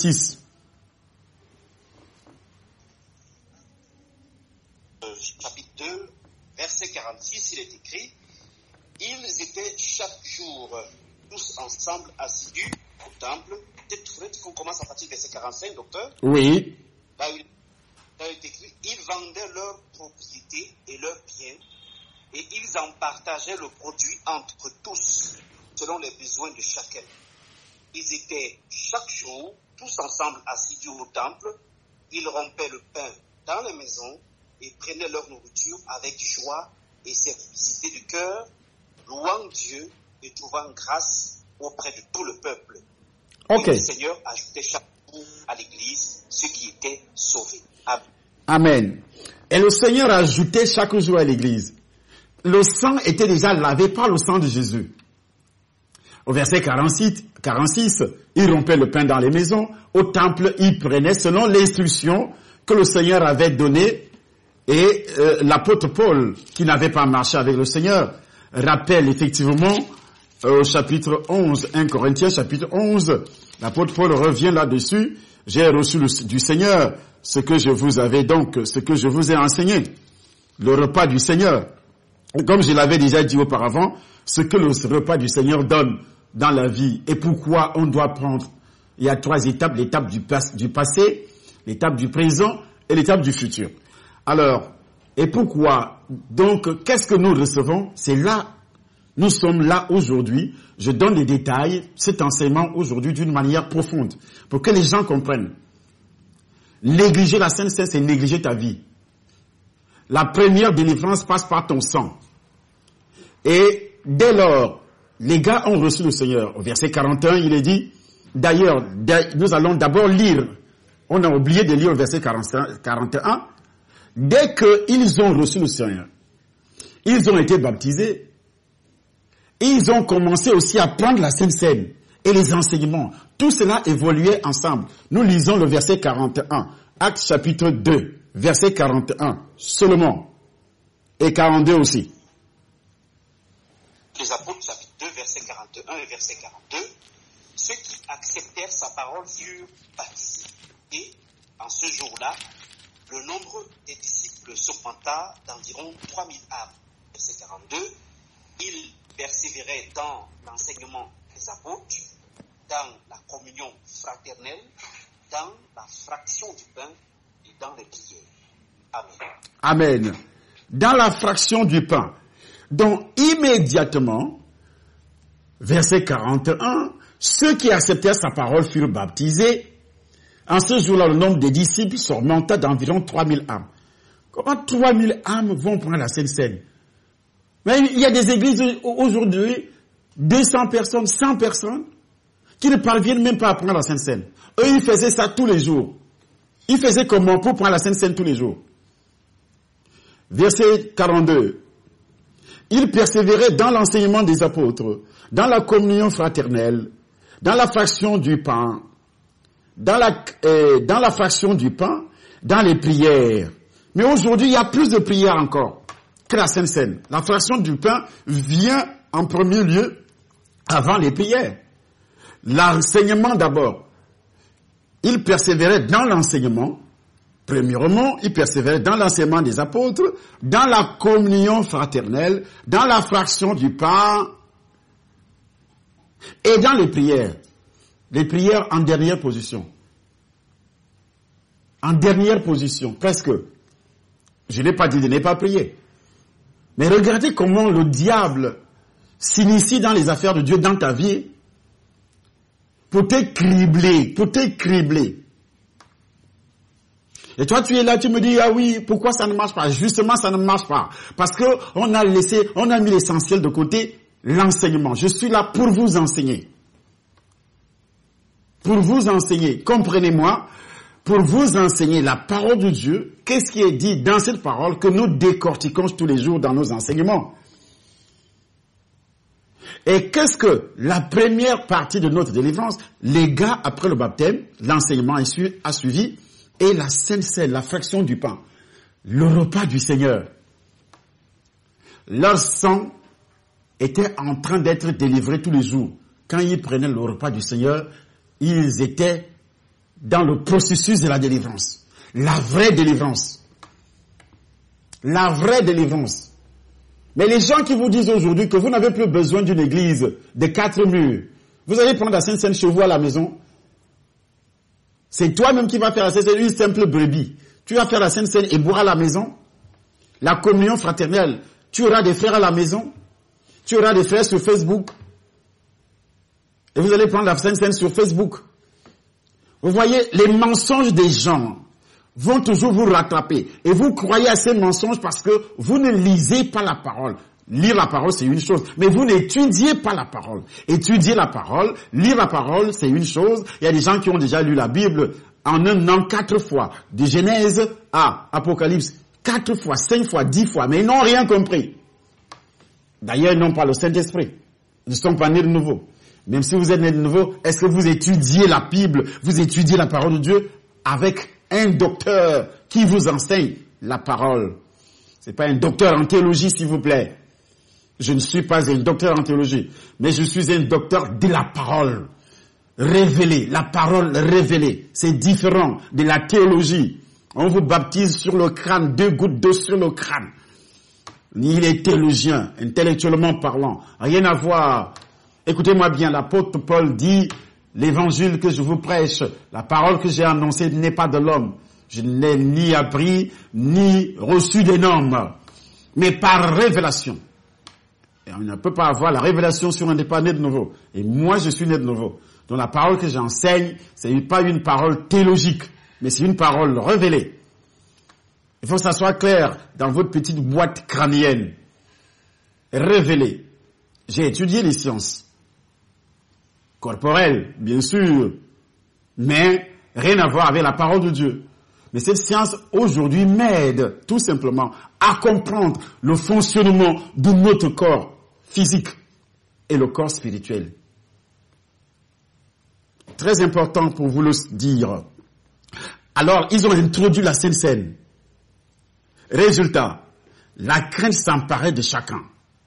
Chapitre 2, verset 46, il est écrit: ils étaient chaque jour tous ensemble assidus au temple. Peut-être qu'on commence à partir du verset 45, docteur. Oui. Là, il est écrit: ils vendaient leurs propriétés et leurs biens, et ils en partageaient le produit entre tous, selon les besoins de chacun. Ils étaient chaque jour tous ensemble assidus au temple. Ils rompaient le pain dans les maisons et prenaient leur nourriture avec joie et simplicité du cœur, louant Dieu et trouvant grâce auprès de tout le peuple. Okay. Et le Seigneur ajoutait chaque jour à l'Église ceux qui étaient sauvés. Amen. Amen. Et le Seigneur ajoutait chaque jour à l'Église. Le sang était déjà lavé par le sang de Jésus. Au verset 46, ils rompaient le pain dans les maisons. Au temple, ils prenaient selon l'instruction que le Seigneur avait donnée. Et l'apôtre Paul, qui n'avait pas marché avec le Seigneur, rappelle effectivement au chapitre 11, 1 Corinthiens chapitre 11, l'apôtre Paul revient là-dessus. J'ai reçu du Seigneur ce que je vous ai enseigné, le repas du Seigneur. Comme je l'avais déjà dit auparavant, ce que le repas du Seigneur donne dans la vie et pourquoi on doit prendre. Il y a 3 étapes, l'étape du passé, l'étape du présent et l'étape du futur. Alors, et pourquoi? Donc, qu'est-ce que nous recevons? C'est là, nous sommes là aujourd'hui. Je donne des détails, cet enseignement aujourd'hui d'une manière profonde, pour que les gens comprennent. Négliger la Sainte Seine, c'est négliger ta vie. La première délivrance passe par ton sang. Et dès lors, les gars ont reçu le Seigneur. Au verset 41, il est dit, d'ailleurs, nous allons d'abord lire, on a oublié de lire au verset 41, dès qu'ils ont reçu le Seigneur, ils ont été baptisés, ils ont commencé aussi à prendre la Sainte Seine et les enseignements. Tout cela évoluait ensemble. Nous lisons le verset 41, Actes chapitre 2, verset 41 seulement, et 42 aussi. Les Apôtres chapitre 2, verset 41 et verset 42, ceux qui acceptèrent sa parole furent baptisés. Et en ce jour-là, le nombre des disciples s'augmenta d'environ 3000 âmes. Verset 42, ils persévéraient dans l'enseignement des apôtres, dans la communion fraternelle, dans la fraction du pain et dans les prières. Amen. Amen. Dans la fraction du pain. Donc, immédiatement, verset 41, ceux qui acceptèrent sa parole furent baptisés. En ce jour-là, le nombre des disciples s'augmenta d'environ 3000 âmes. Comment 3000 âmes vont prendre la Sainte Seine? Mais il y a des églises aujourd'hui, 200 personnes, 100 personnes, qui ne parviennent même pas à prendre la Sainte Seine. Eux, ils faisaient ça tous les jours. Ils faisaient comment pour prendre la Sainte Seine tous les jours? Verset 42. Ils persévéraient dans l'enseignement des apôtres, dans la communion fraternelle, dans la fraction du pain, dans la fraction du pain, dans les prières. Mais aujourd'hui, il y a plus de prières encore que la Sainte Seine. La fraction du pain vient en premier lieu avant les prières. L'enseignement d'abord. Ils persévéraient dans l'enseignement. Premièrement, ils persévéraient dans l'enseignement des apôtres, dans la communion fraternelle, dans la fraction du pain et dans les prières. Les prières en dernière position. En dernière position, presque. Je n'ai pas dit de ne pas prier. Mais regardez comment le diable s'initie dans les affaires de Dieu dans ta vie pour te cribler. Et toi, tu es là, tu me dis, ah oui, pourquoi ça ne marche pas? Justement, ça ne marche pas. Parce que on a mis l'essentiel de côté, l'enseignement. Je suis là pour vous enseigner. Pour vous enseigner, comprenez-moi, pour vous enseigner la parole de Dieu. Qu'est-ce qui est dit dans cette parole que nous décortiquons tous les jours dans nos enseignements? Et qu'est-ce que la première partie de notre délivrance, les gars, après le baptême, l'enseignement a suivi, et la Sainte Seine, la fraction du pain, le repas du Seigneur. Leur sang était en train d'être délivré tous les jours. Quand ils prenaient le repas du Seigneur, ils étaient dans le processus de la délivrance. La vraie délivrance. La vraie délivrance. Mais les gens qui vous disent aujourd'hui que vous n'avez plus besoin d'une église de 4 murs, vous allez prendre la Sainte Seine chez vous à la maison. C'est toi-même qui vas faire la Sainte Seine, une simple brebis. Tu vas faire la Sainte Seine et boire à la maison. La communion fraternelle, tu auras des frères à la maison. Tu auras des frères sur Facebook. Et vous allez prendre la Sainte Seine sur Facebook. Vous voyez, les mensonges des gens vont toujours vous rattraper. Et vous croyez à ces mensonges parce que vous ne lisez pas la parole. Lire la parole, c'est une chose. Mais vous n'étudiez pas la parole. Étudier la parole, lire la parole, c'est une chose. Il y a des gens qui ont déjà lu la Bible en un an 4 fois. De Genèse à Apocalypse, 4 fois, 5 fois, 10 fois. Mais ils n'ont rien compris. D'ailleurs, ils n'ont pas le Saint-Esprit. Ils ne sont pas nés de nouveau. Même si vous êtes né de nouveau, est-ce que vous étudiez la Bible, vous étudiez la parole de Dieu avec un docteur qui vous enseigne la parole? C'est pas un docteur en théologie, s'il vous plaît. Je ne suis pas un docteur en théologie, mais je suis un docteur de la parole révélée, la parole révélée. C'est différent de la théologie. On vous baptise sur le crâne, 2 gouttes d'eau sur le crâne. Il est théologien, intellectuellement parlant. Rien à voir. Écoutez-moi bien, l'apôtre Paul dit, l'évangile que je vous prêche, la parole que j'ai annoncée n'est pas de l'homme. Je ne l'ai ni appris, ni reçu des normes, mais par révélation. Et on ne peut pas avoir la révélation si on n'est pas né de nouveau. Et moi, je suis né de nouveau. Donc la parole que j'enseigne, c'est pas une parole théologique, mais c'est une parole révélée. Il faut que ça soit clair dans votre petite boîte crânienne. Révélée. J'ai étudié les sciences corporelles, bien sûr, mais rien à voir avec la parole de Dieu. Mais cette science, aujourd'hui, m'aide tout simplement à comprendre le fonctionnement de notre corps physique et le corps spirituel. Très important pour vous le dire. Alors, ils ont introduit la Sainte Seine. Résultat, la crainte s'emparait de chacun.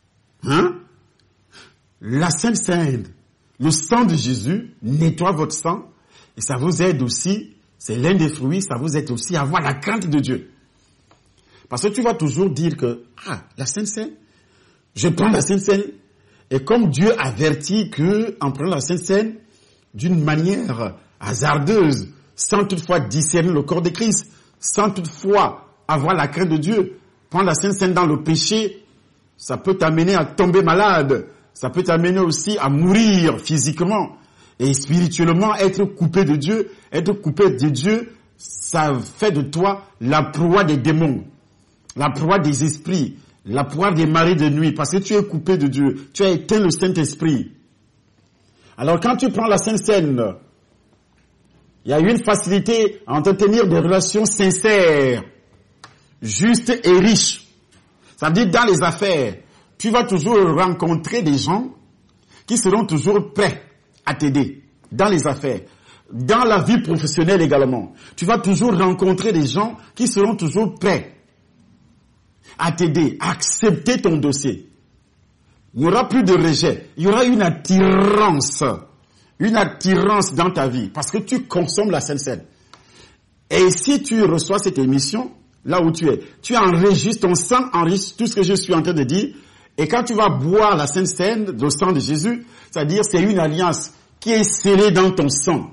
La Sainte Seine, le sang de Jésus nettoie votre sang et ça vous aide aussi, c'est l'un des fruits, ça vous aide aussi à avoir la crainte de Dieu. Parce que tu vas toujours dire que, la Sainte Seine, je prends la Sainte Seine, et comme Dieu avertit que, en prenant la Sainte Seine, d'une manière hasardeuse, sans toutefois discerner le corps de Christ, sans toutefois avoir la crainte de Dieu, prendre la Sainte Seine dans le péché, ça peut t'amener à tomber malade, ça peut t'amener aussi à mourir physiquement et spirituellement, être coupé de Dieu. Être coupé de Dieu, ça fait de toi la proie des démons, la proie des esprits, La poire des maris de nuit, parce que tu es coupé de Dieu. Tu as éteint le Saint-Esprit. Alors quand tu prends la Sainte Seine, il y a une facilité à entretenir des relations sincères, justes et riches. Ça veut dire dans les affaires, tu vas toujours rencontrer des gens qui seront toujours prêts à t'aider dans les affaires. Dans la vie professionnelle également, tu vas toujours rencontrer des gens qui seront toujours prêts à t'aider, à accepter ton dossier. Il n'y aura plus de rejet. Il y aura une attirance dans ta vie parce que tu consommes la Sainte Seine. Et si tu reçois cette émission, là où tu enregistres, ton sang enregistre tout ce que je suis en train de dire. Et quand tu vas boire la Sainte Seine, le sang de Jésus, c'est-à-dire c'est une alliance qui est scellée dans ton sang.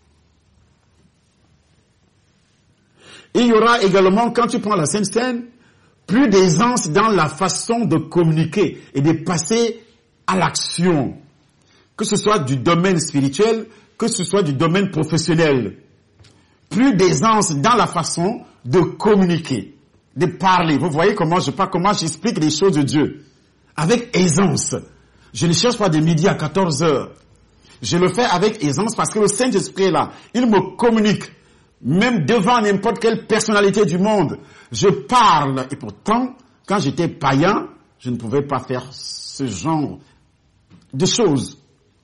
Et il y aura également, quand tu prends la Sainte Seine, plus d'aisance dans la façon de communiquer et de passer à l'action. Que ce soit du domaine spirituel, que ce soit du domaine professionnel. Plus d'aisance dans la façon de communiquer, de parler. Vous voyez comment j'explique les choses de Dieu. Avec aisance. Je ne cherche pas de midi à 14 heures. Je le fais avec aisance parce que le Saint-Esprit est là. Il me communique. Même devant n'importe quelle personnalité du monde, je parle. Et pourtant, quand j'étais païen, je ne pouvais pas faire ce genre de choses.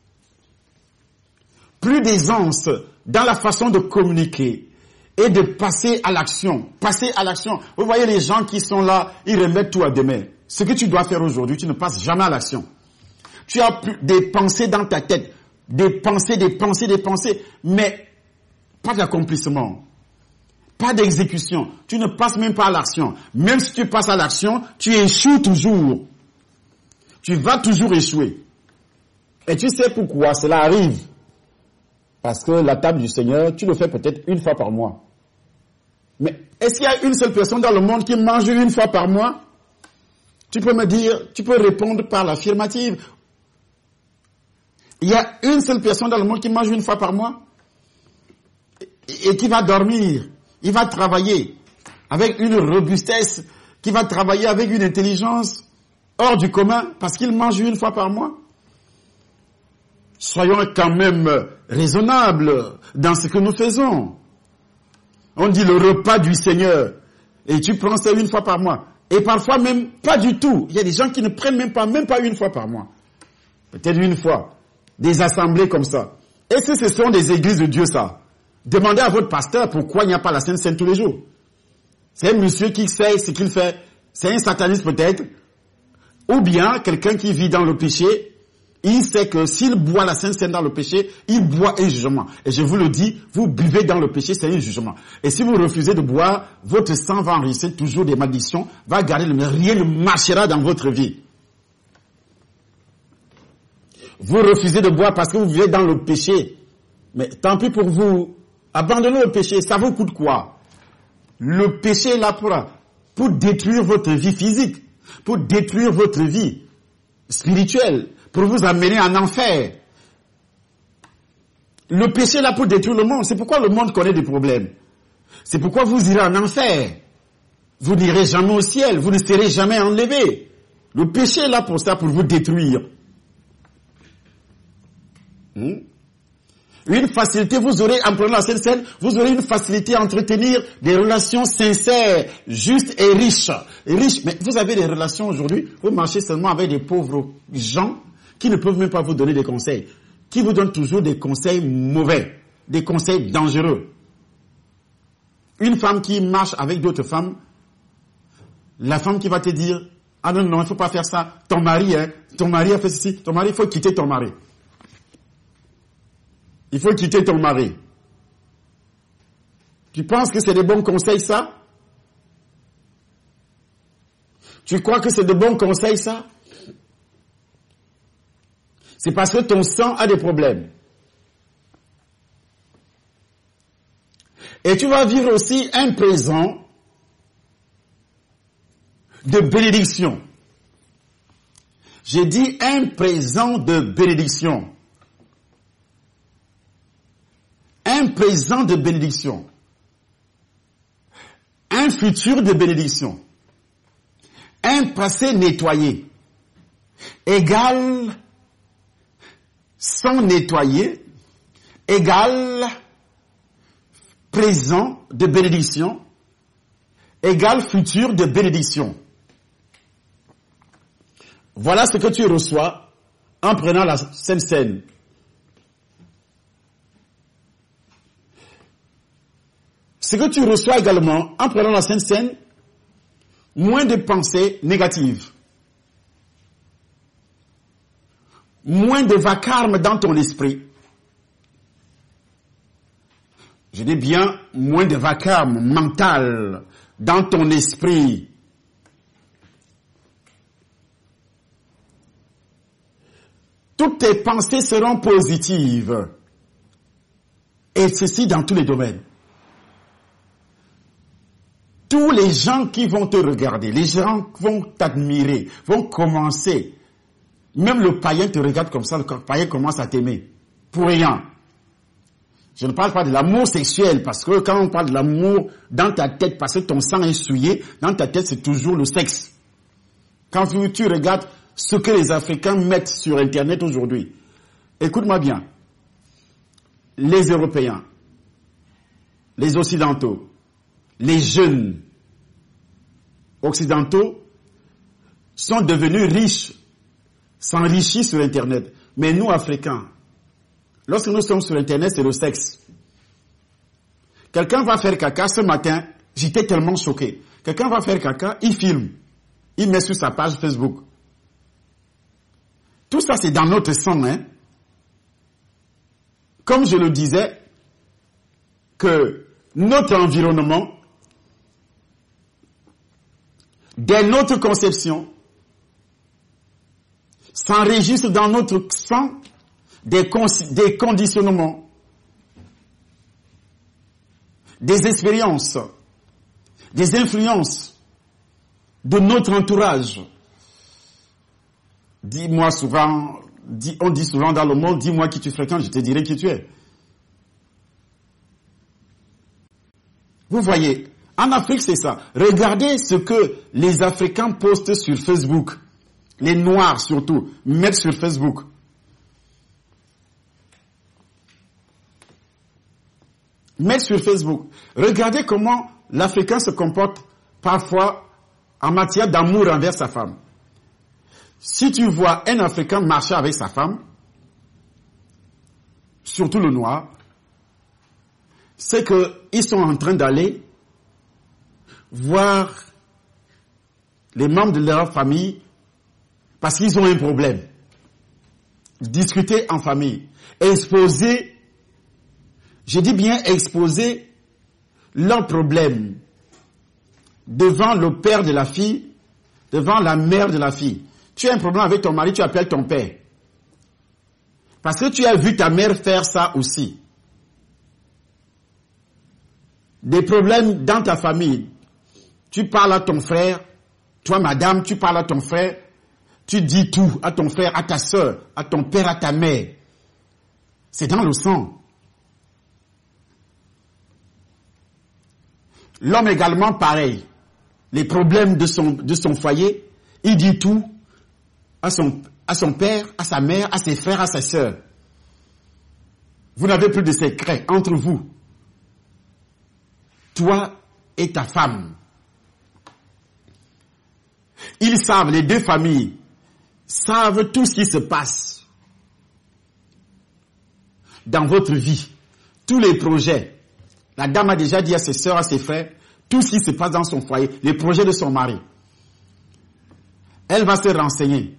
Plus d'aisance dans la façon de communiquer et de passer à l'action. Passer à l'action. Vous voyez les gens qui sont là, ils remettent tout à demain. Ce que tu dois faire aujourd'hui, tu ne passes jamais à l'action. Tu as des pensées dans ta tête. Des pensées, mais pas d'accomplissement, pas d'exécution. Tu ne passes même pas à l'action. Même si tu passes à l'action, tu échoues toujours. Tu vas toujours échouer. Et tu sais pourquoi cela arrive? Parce que la table du Seigneur, tu le fais peut-être une fois par mois. Mais est-ce qu'il y a une seule personne dans le monde qui mange une fois par mois? Tu peux me dire, tu peux répondre par l'affirmative. Il y a une seule personne dans le monde qui mange une fois par mois et qui va dormir, il va travailler avec une robustesse, qui va travailler avec une intelligence hors du commun parce qu'il mange une fois par mois. Soyons quand même raisonnables dans ce que nous faisons. On dit le repas du Seigneur et tu prends ça une fois par mois. Et parfois même pas du tout. Il y a des gens qui ne prennent même pas une fois par mois. Peut-être une fois. Des assemblées comme ça. Et ce sont des églises de Dieu, ça. Demandez à votre pasteur pourquoi il n'y a pas la Sainte Seine tous les jours. C'est un monsieur qui sait ce qu'il fait. C'est un sataniste peut-être. Ou bien quelqu'un qui vit dans le péché. Il sait que s'il boit la Sainte Seine dans le péché, il boit un jugement. Et je vous le dis, vous buvez dans le péché, c'est un jugement. Et si vous refusez de boire, votre sang va enregistrer toujours des malédictions, va garder le rien ne marchera dans votre vie. Vous refusez de boire parce que vous vivez dans le péché. Mais tant pis pour vous. Abandonnez le péché. Ça vous coûte quoi? Le péché est là pour détruire votre vie physique, pour détruire votre vie spirituelle, pour vous amener en enfer. Le péché est là pour détruire le monde. C'est pourquoi le monde connaît des problèmes. C'est pourquoi vous irez en enfer. Vous n'irez jamais au ciel. Vous ne serez jamais enlevé. Le péché est là pour ça, pour vous détruire. Une facilité, vous aurez, en prenant la Sainte Seine, vous aurez une facilité à entretenir des relations sincères, justes et riches. Mais vous avez des relations aujourd'hui, vous marchez seulement avec des pauvres gens qui ne peuvent même pas vous donner des conseils, qui vous donnent toujours des conseils mauvais, des conseils dangereux. Une femme qui marche avec d'autres femmes, la femme qui va te dire, ah non, il ne faut pas faire ça, ton mari a fait ceci, ton mari, il faut quitter ton mari. Il faut quitter ton mari. Tu penses que c'est de bons conseils, ça? Tu crois que c'est de bons conseils, ça? C'est parce que ton sang a des problèmes. Et tu vas vivre aussi un présent de bénédiction. J'ai dit un présent de bénédiction. Un présent de bénédiction. Un futur de bénédiction. Un passé nettoyé égale sans nettoyer égale présent de bénédiction égale futur de bénédiction. Voilà ce que tu reçois en prenant la Sainte Seine. Ce que tu reçois également en prenant la Sainte Seine, moins de pensées négatives, moins de vacarme dans ton esprit. Je dis bien moins de vacarme mental dans ton esprit. Toutes tes pensées seront positives. Et ceci dans tous les domaines. Tous les gens qui vont te regarder, les gens vont t'admirer, vont commencer. Même le païen te regarde comme ça, le païen commence à t'aimer. Pour rien. Je ne parle pas de l'amour sexuel, parce que quand on parle de l'amour dans ta tête, parce que ton sang est souillé, dans ta tête c'est toujours le sexe. Quand tu regardes ce que les Africains mettent sur Internet aujourd'hui, écoute-moi bien, les Européens, les Occidentaux, les jeunes occidentaux sont devenus riches, s'enrichissent sur Internet. Mais nous, Africains, lorsque nous sommes sur Internet, c'est le sexe. Quelqu'un va faire caca ce matin, j'étais tellement choqué. Quelqu'un va faire caca, il filme, il met sur sa page Facebook. Tout ça, c'est dans notre sang, hein. Comme je le disais, que notre environnement, dès notre conception, s'enregistre dans notre sang des conditionnements, des expériences, des influences de notre entourage. Dis-moi souvent, on dit souvent dans le monde, dis-moi qui tu fréquentes, je te dirai qui tu es. Vous voyez, en Afrique c'est ça. Regardez ce que les Africains postent sur Facebook. Les Noirs surtout, mettent sur Facebook. Mettre sur Facebook. Regardez comment l'Africain se comporte parfois en matière d'amour envers sa femme. Si tu vois un Africain marcher avec sa femme, surtout le noir, c'est qu'ils sont en train d'aller voir les membres de leur famille parce qu'ils ont un problème. Discuter en famille. Exposer, je dis bien exposer leur problème devant le père de la fille, devant la mère de la fille. Tu as un problème avec ton mari, tu appelles ton père. Parce que tu as vu ta mère faire ça aussi. Des problèmes dans ta famille. Tu parles à ton frère, toi madame, tu parles à ton frère, tu dis tout à ton frère, à ta soeur, à ton père, à ta mère. C'est dans le sang. L'homme également pareil. Les problèmes de son foyer, il dit tout à son père, à sa mère, à ses frères, à sa sœur. Vous n'avez plus de secrets entre vous. Toi et ta femme. Ils savent, les deux familles, savent tout ce qui se passe dans votre vie. Tous les projets. La dame a déjà dit à ses sœurs, à ses frères, tout ce qui se passe dans son foyer, les projets de son mari. Elle va se renseigner.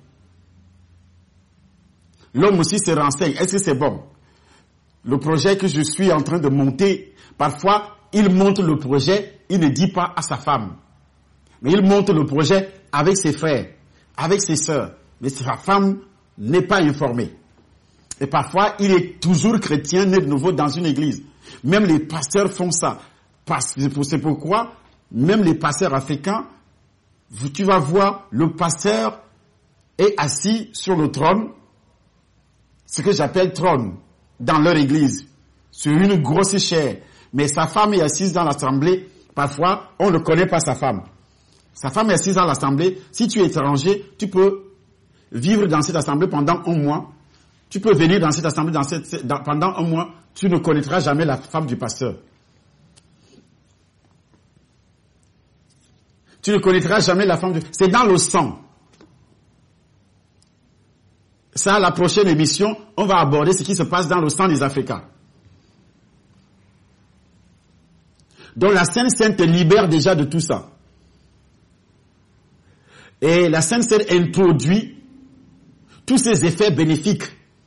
L'homme aussi se renseigne. Est-ce que c'est bon? Le projet que je suis en train de monter, parfois, il monte le projet, il ne dit pas à sa femme. Mais il monte le projet avec ses frères, avec ses sœurs. Mais sa femme n'est pas informée. Et parfois, il est toujours chrétien, né de nouveau dans une église. Même les pasteurs font ça. C'est pourquoi, même les pasteurs africains, tu vas voir, le pasteur est assis sur le trône, ce que j'appelle trône, dans leur église, sur une grosse chaire. Mais sa femme est assise dans l'assemblée. Parfois, on ne connaît pas sa femme. Sa femme est assise à l'assemblée. Si tu es étranger, tu peux vivre dans cette assemblée pendant un mois. Tu peux venir dans cette assemblée pendant un mois. Tu ne connaîtras jamais la femme du pasteur. Tu ne connaîtras jamais la femme du... C'est dans le sang. Ça, la prochaine émission, on va aborder ce qui se passe dans le sang des Africains. Donc la Sainte Seine te libère déjà de tout ça. Et la Sainte Seine introduit tous ces effets bénéfiques.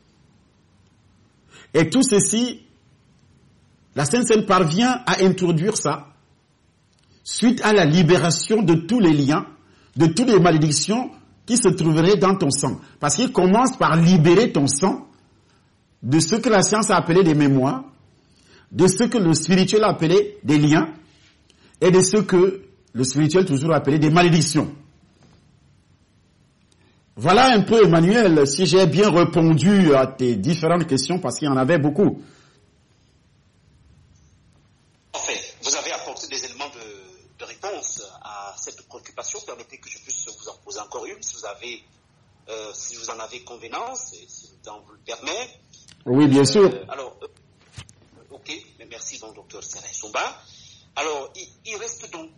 Et tout ceci, la Sainte Seine parvient à introduire ça suite à la libération de tous les liens, de toutes les malédictions qui se trouveraient dans ton sang. Parce qu'il commence par libérer ton sang de ce que la science a appelé des mémoires, de ce que le spirituel a appelé des liens, et de ce que le spirituel toujours a appelé des malédictions. Voilà un peu, Emmanuel, si j'ai bien répondu à tes différentes questions, parce qu'il y en avait beaucoup. Parfait. Vous avez apporté des éléments de réponse à cette préoccupation. Permettez que je puisse vous en poser encore une, si vous en avez convenance, et si le temps vous le permet. Oui, bien sûr. Ok, mais merci donc, docteur Serrin Somba. Alors, il reste donc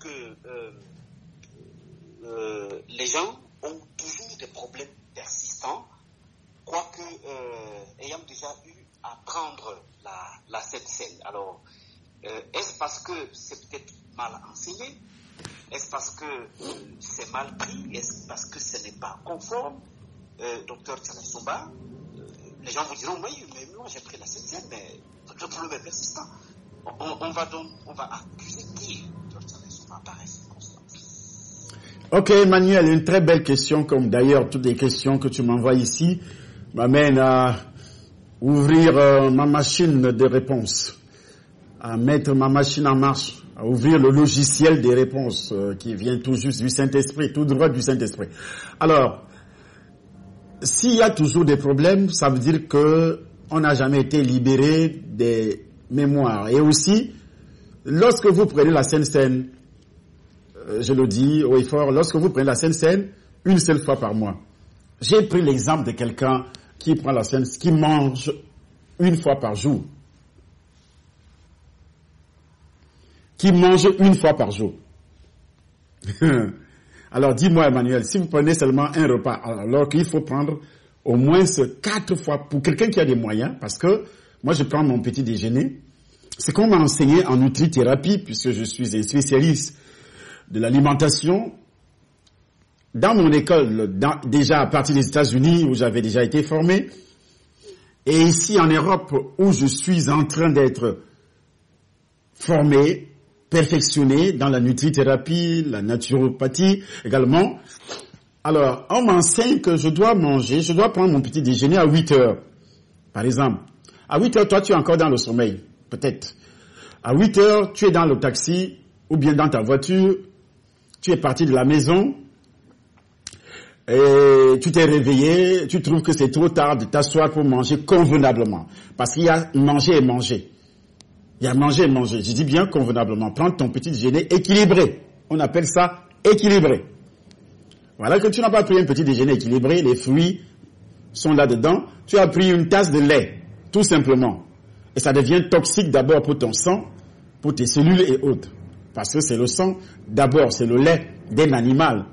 les gens ont toujours des problèmes persistants, quoique ayant déjà eu à prendre la Sainte Seine. Alors, est-ce parce que c'est peut-être mal enseigné? Est-ce parce que c'est mal pris? Est-ce parce que ce n'est pas conforme? Docteur Serrin Somba, les gens vous diront, oui, mais moi j'ai pris la Sainte Seine, mais le problème est persistant. On va accuser qui, docteur Serrin Somba, par circonstance? Ok, Emmanuel, une très belle question, comme d'ailleurs toutes les questions que tu m'envoies ici m'amènent à ouvrir ma machine de réponse, à mettre ma machine en marche, à ouvrir le logiciel des réponses qui vient tout juste du Saint-Esprit, tout droit du Saint-Esprit. Alors, s'il y a toujours des problèmes, ça veut dire que on n'a jamais été libéré des mémoires. Et aussi, lorsque vous prenez la Sainte Seine, je le dis haut et fort, lorsque vous prenez la Sainte Seine, une seule fois par mois. J'ai pris l'exemple de quelqu'un qui prend la Sainte, qui mange une fois par jour. Qui mange une fois par jour. Alors dis-moi, Emmanuel, si vous prenez seulement un repas, alors qu'il faut prendre au moins 4 fois, pour quelqu'un qui a des moyens, parce que moi je prends mon petit déjeuner, c'est qu'on m'a enseigné en nutrithérapie, puisque je suis un spécialiste de l'alimentation. Dans mon école, déjà à partir des États-Unis, où j'avais déjà été formé, et ici en Europe, où je suis en train d'être formé, perfectionné dans la nutrithérapie, la naturopathie également. Alors, on m'enseigne que je dois prendre mon petit déjeuner à 8 heures, par exemple. À 8 heures, toi, tu es encore dans le sommeil, peut-être. À 8 heures, tu es dans le taxi, ou bien dans ta voiture, tu es parti de la maison, et tu t'es réveillé, tu trouves que c'est trop tard de t'asseoir pour manger convenablement. Parce qu'il y a manger et manger. Il y a manger et manger. Je dis bien convenablement. Prends ton petit déjeuner équilibré. On appelle ça équilibré. Voilà que tu n'as pas pris un petit déjeuner équilibré, les fruits sont là-dedans. Tu as pris une tasse de lait, tout simplement. Et ça devient toxique d'abord pour ton sang, pour tes cellules et autres. Parce que c'est le sang, d'abord, c'est le lait d'un animal.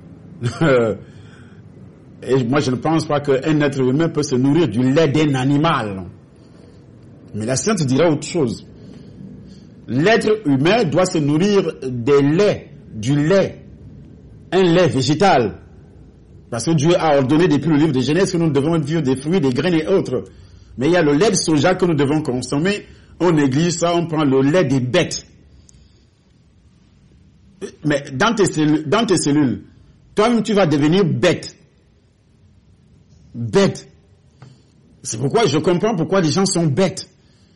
Et moi, je ne pense pas qu'un être humain peut se nourrir du lait d'un animal. Mais la science dira autre chose. L'être humain doit se nourrir des laits, du lait, un lait végétal. Parce que Dieu a ordonné depuis le livre de Genèse que nous devons vivre des fruits, des graines et autres. Mais il y a le lait de soja que nous devons consommer. On néglige ça, on prend le lait des bêtes. Mais dans tes cellules, toi-même tu vas devenir bête. Bête. C'est pourquoi je comprends pourquoi les gens sont bêtes.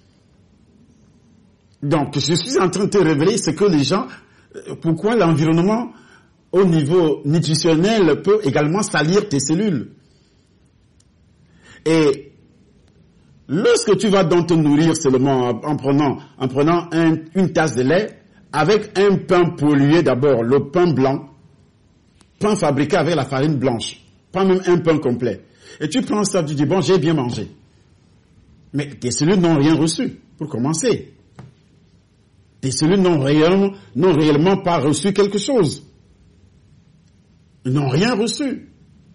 Donc, je suis en train de te révéler ce que les gens, pourquoi l'environnement au niveau nutritionnel peut également salir tes cellules. Et lorsque tu vas donc te nourrir seulement en prenant une tasse de lait avec un pain pollué d'abord, le pain blanc, pain fabriqué avec la farine blanche, pas même un pain complet. Et tu prends ça, tu dis, bon, j'ai bien mangé. Mais tes cellules n'ont rien reçu, pour commencer. Tes cellules n'ont réellement pas reçu quelque chose. Ils n'ont rien reçu.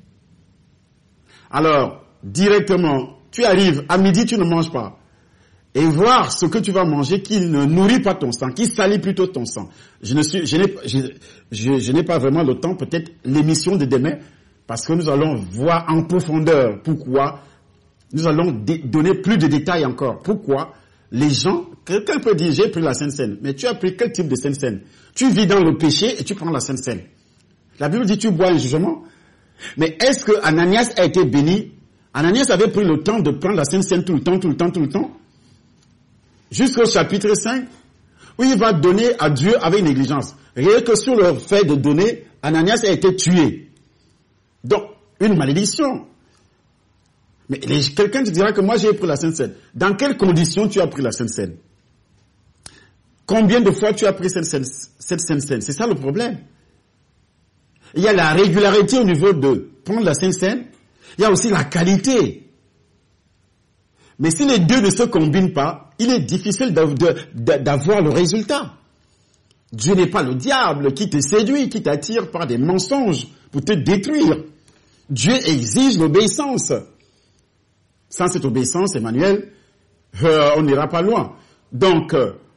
Alors, directement, tu arrives, à midi, tu ne manges pas. Et voir ce que tu vas manger qui ne nourrit pas ton sang, qui salit plutôt ton sang. Je n'ai pas vraiment le temps, peut-être l'émission de demain, parce que nous allons voir en profondeur pourquoi. Nous allons donner plus de détails encore. Pourquoi les gens, quelqu'un peut dire, j'ai pris la Sainte Seine. Mais tu as pris quel type de Sainte Seine? Tu vis dans le péché et tu prends la Sainte Seine. La Bible dit, tu bois un jugement. Mais est-ce que Ananias a été béni? Ananias avait pris le temps de prendre la Sainte Seine tout le temps. Jusqu'au chapitre 5, où il va donner à Dieu avec négligence. Rien que sur le fait de donner, Ananias a été tué. Donc, une malédiction. Mais quelqu'un te dira que moi j'ai pris la Sainte Seine. Dans quelles conditions tu as pris la Sainte Seine? Combien de fois tu as pris cette Sainte Seine? C'est ça le problème. Il y a la régularité au niveau de prendre la Sainte Seine. Il y a aussi la qualité. Mais si les deux ne se combinent pas, il est difficile d'avoir le résultat. Dieu n'est pas le diable qui te séduit, qui t'attire par des mensonges pour te détruire. Dieu exige l'obéissance. Sans cette obéissance, Emmanuel, on n'ira pas loin. Donc,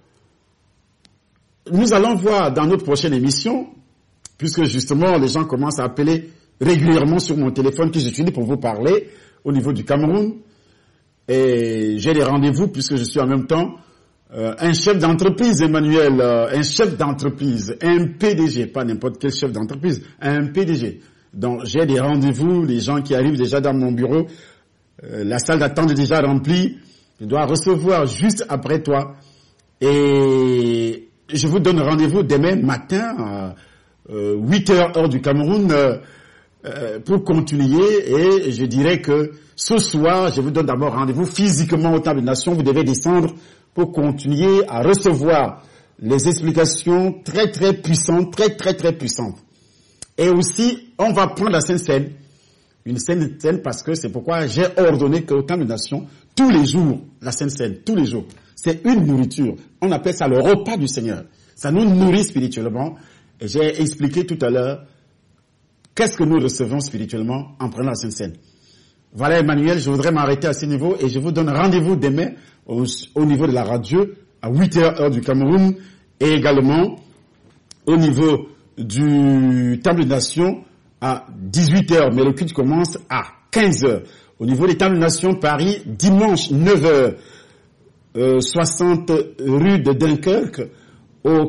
nous allons voir dans notre prochaine émission, puisque justement les gens commencent à appeler régulièrement sur mon téléphone que j'utilise pour vous parler au niveau du Cameroun. Et j'ai des rendez-vous puisque je suis en même temps un chef d'entreprise, Emmanuel, un chef d'entreprise, un PDG, pas n'importe quel chef d'entreprise, un PDG. Donc j'ai des rendez-vous, les gens qui arrivent déjà dans mon bureau, la salle d'attente est déjà remplie, je dois recevoir juste après toi. Et je vous donne rendez-vous demain matin à 8h heure du Cameroun pour continuer. Et je dirais que ce soir, je vous donne d'abord rendez-vous physiquement au Temple des Nations. Vous devez descendre pour continuer à recevoir les explications très très puissantes, très puissantes. Et aussi, on va prendre la Sainte Seine. Une Sainte Seine parce que c'est pourquoi j'ai ordonné qu'au Temple des Nations, tous les jours, la Sainte Seine, tous les jours, c'est une nourriture. On appelle ça le repas du Seigneur. Ça nous nourrit spirituellement. Et j'ai expliqué tout à l'heure qu'est-ce que nous recevons spirituellement en prenant la Sainte Seine. Voilà Emmanuel, je voudrais m'arrêter à ce niveau et je vous donne rendez-vous demain au niveau de la radio à 8h heure du Cameroun et également au niveau du Temple des Nations à 18h, mais le culte commence à 15h. Au niveau des Temple des Nations, Paris, dimanche 9h, 60 rue de Dunkerque, au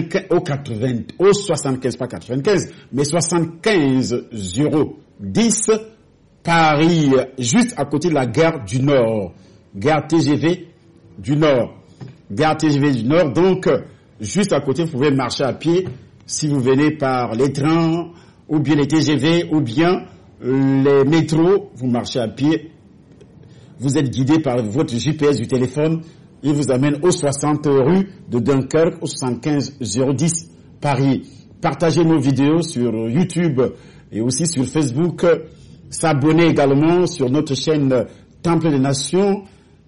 75, pas 95, mais 75 010, Paris, juste à côté de la gare du Nord, gare TGV du Nord, donc juste à côté, vous pouvez marcher à pied si vous venez par les trains, ou bien les TGV, ou bien les métros, vous marchez à pied, vous êtes guidé par votre GPS du téléphone, il vous amène aux 60 rue de Dunkerque, au 75 010 Paris. Partagez nos vidéos sur YouTube et aussi sur Facebook. S'abonner également sur notre chaîne Temple des Nations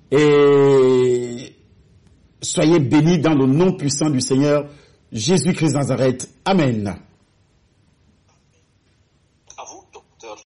et soyez bénis dans le nom puissant du Seigneur Jésus-Christ Nazareth. Amen.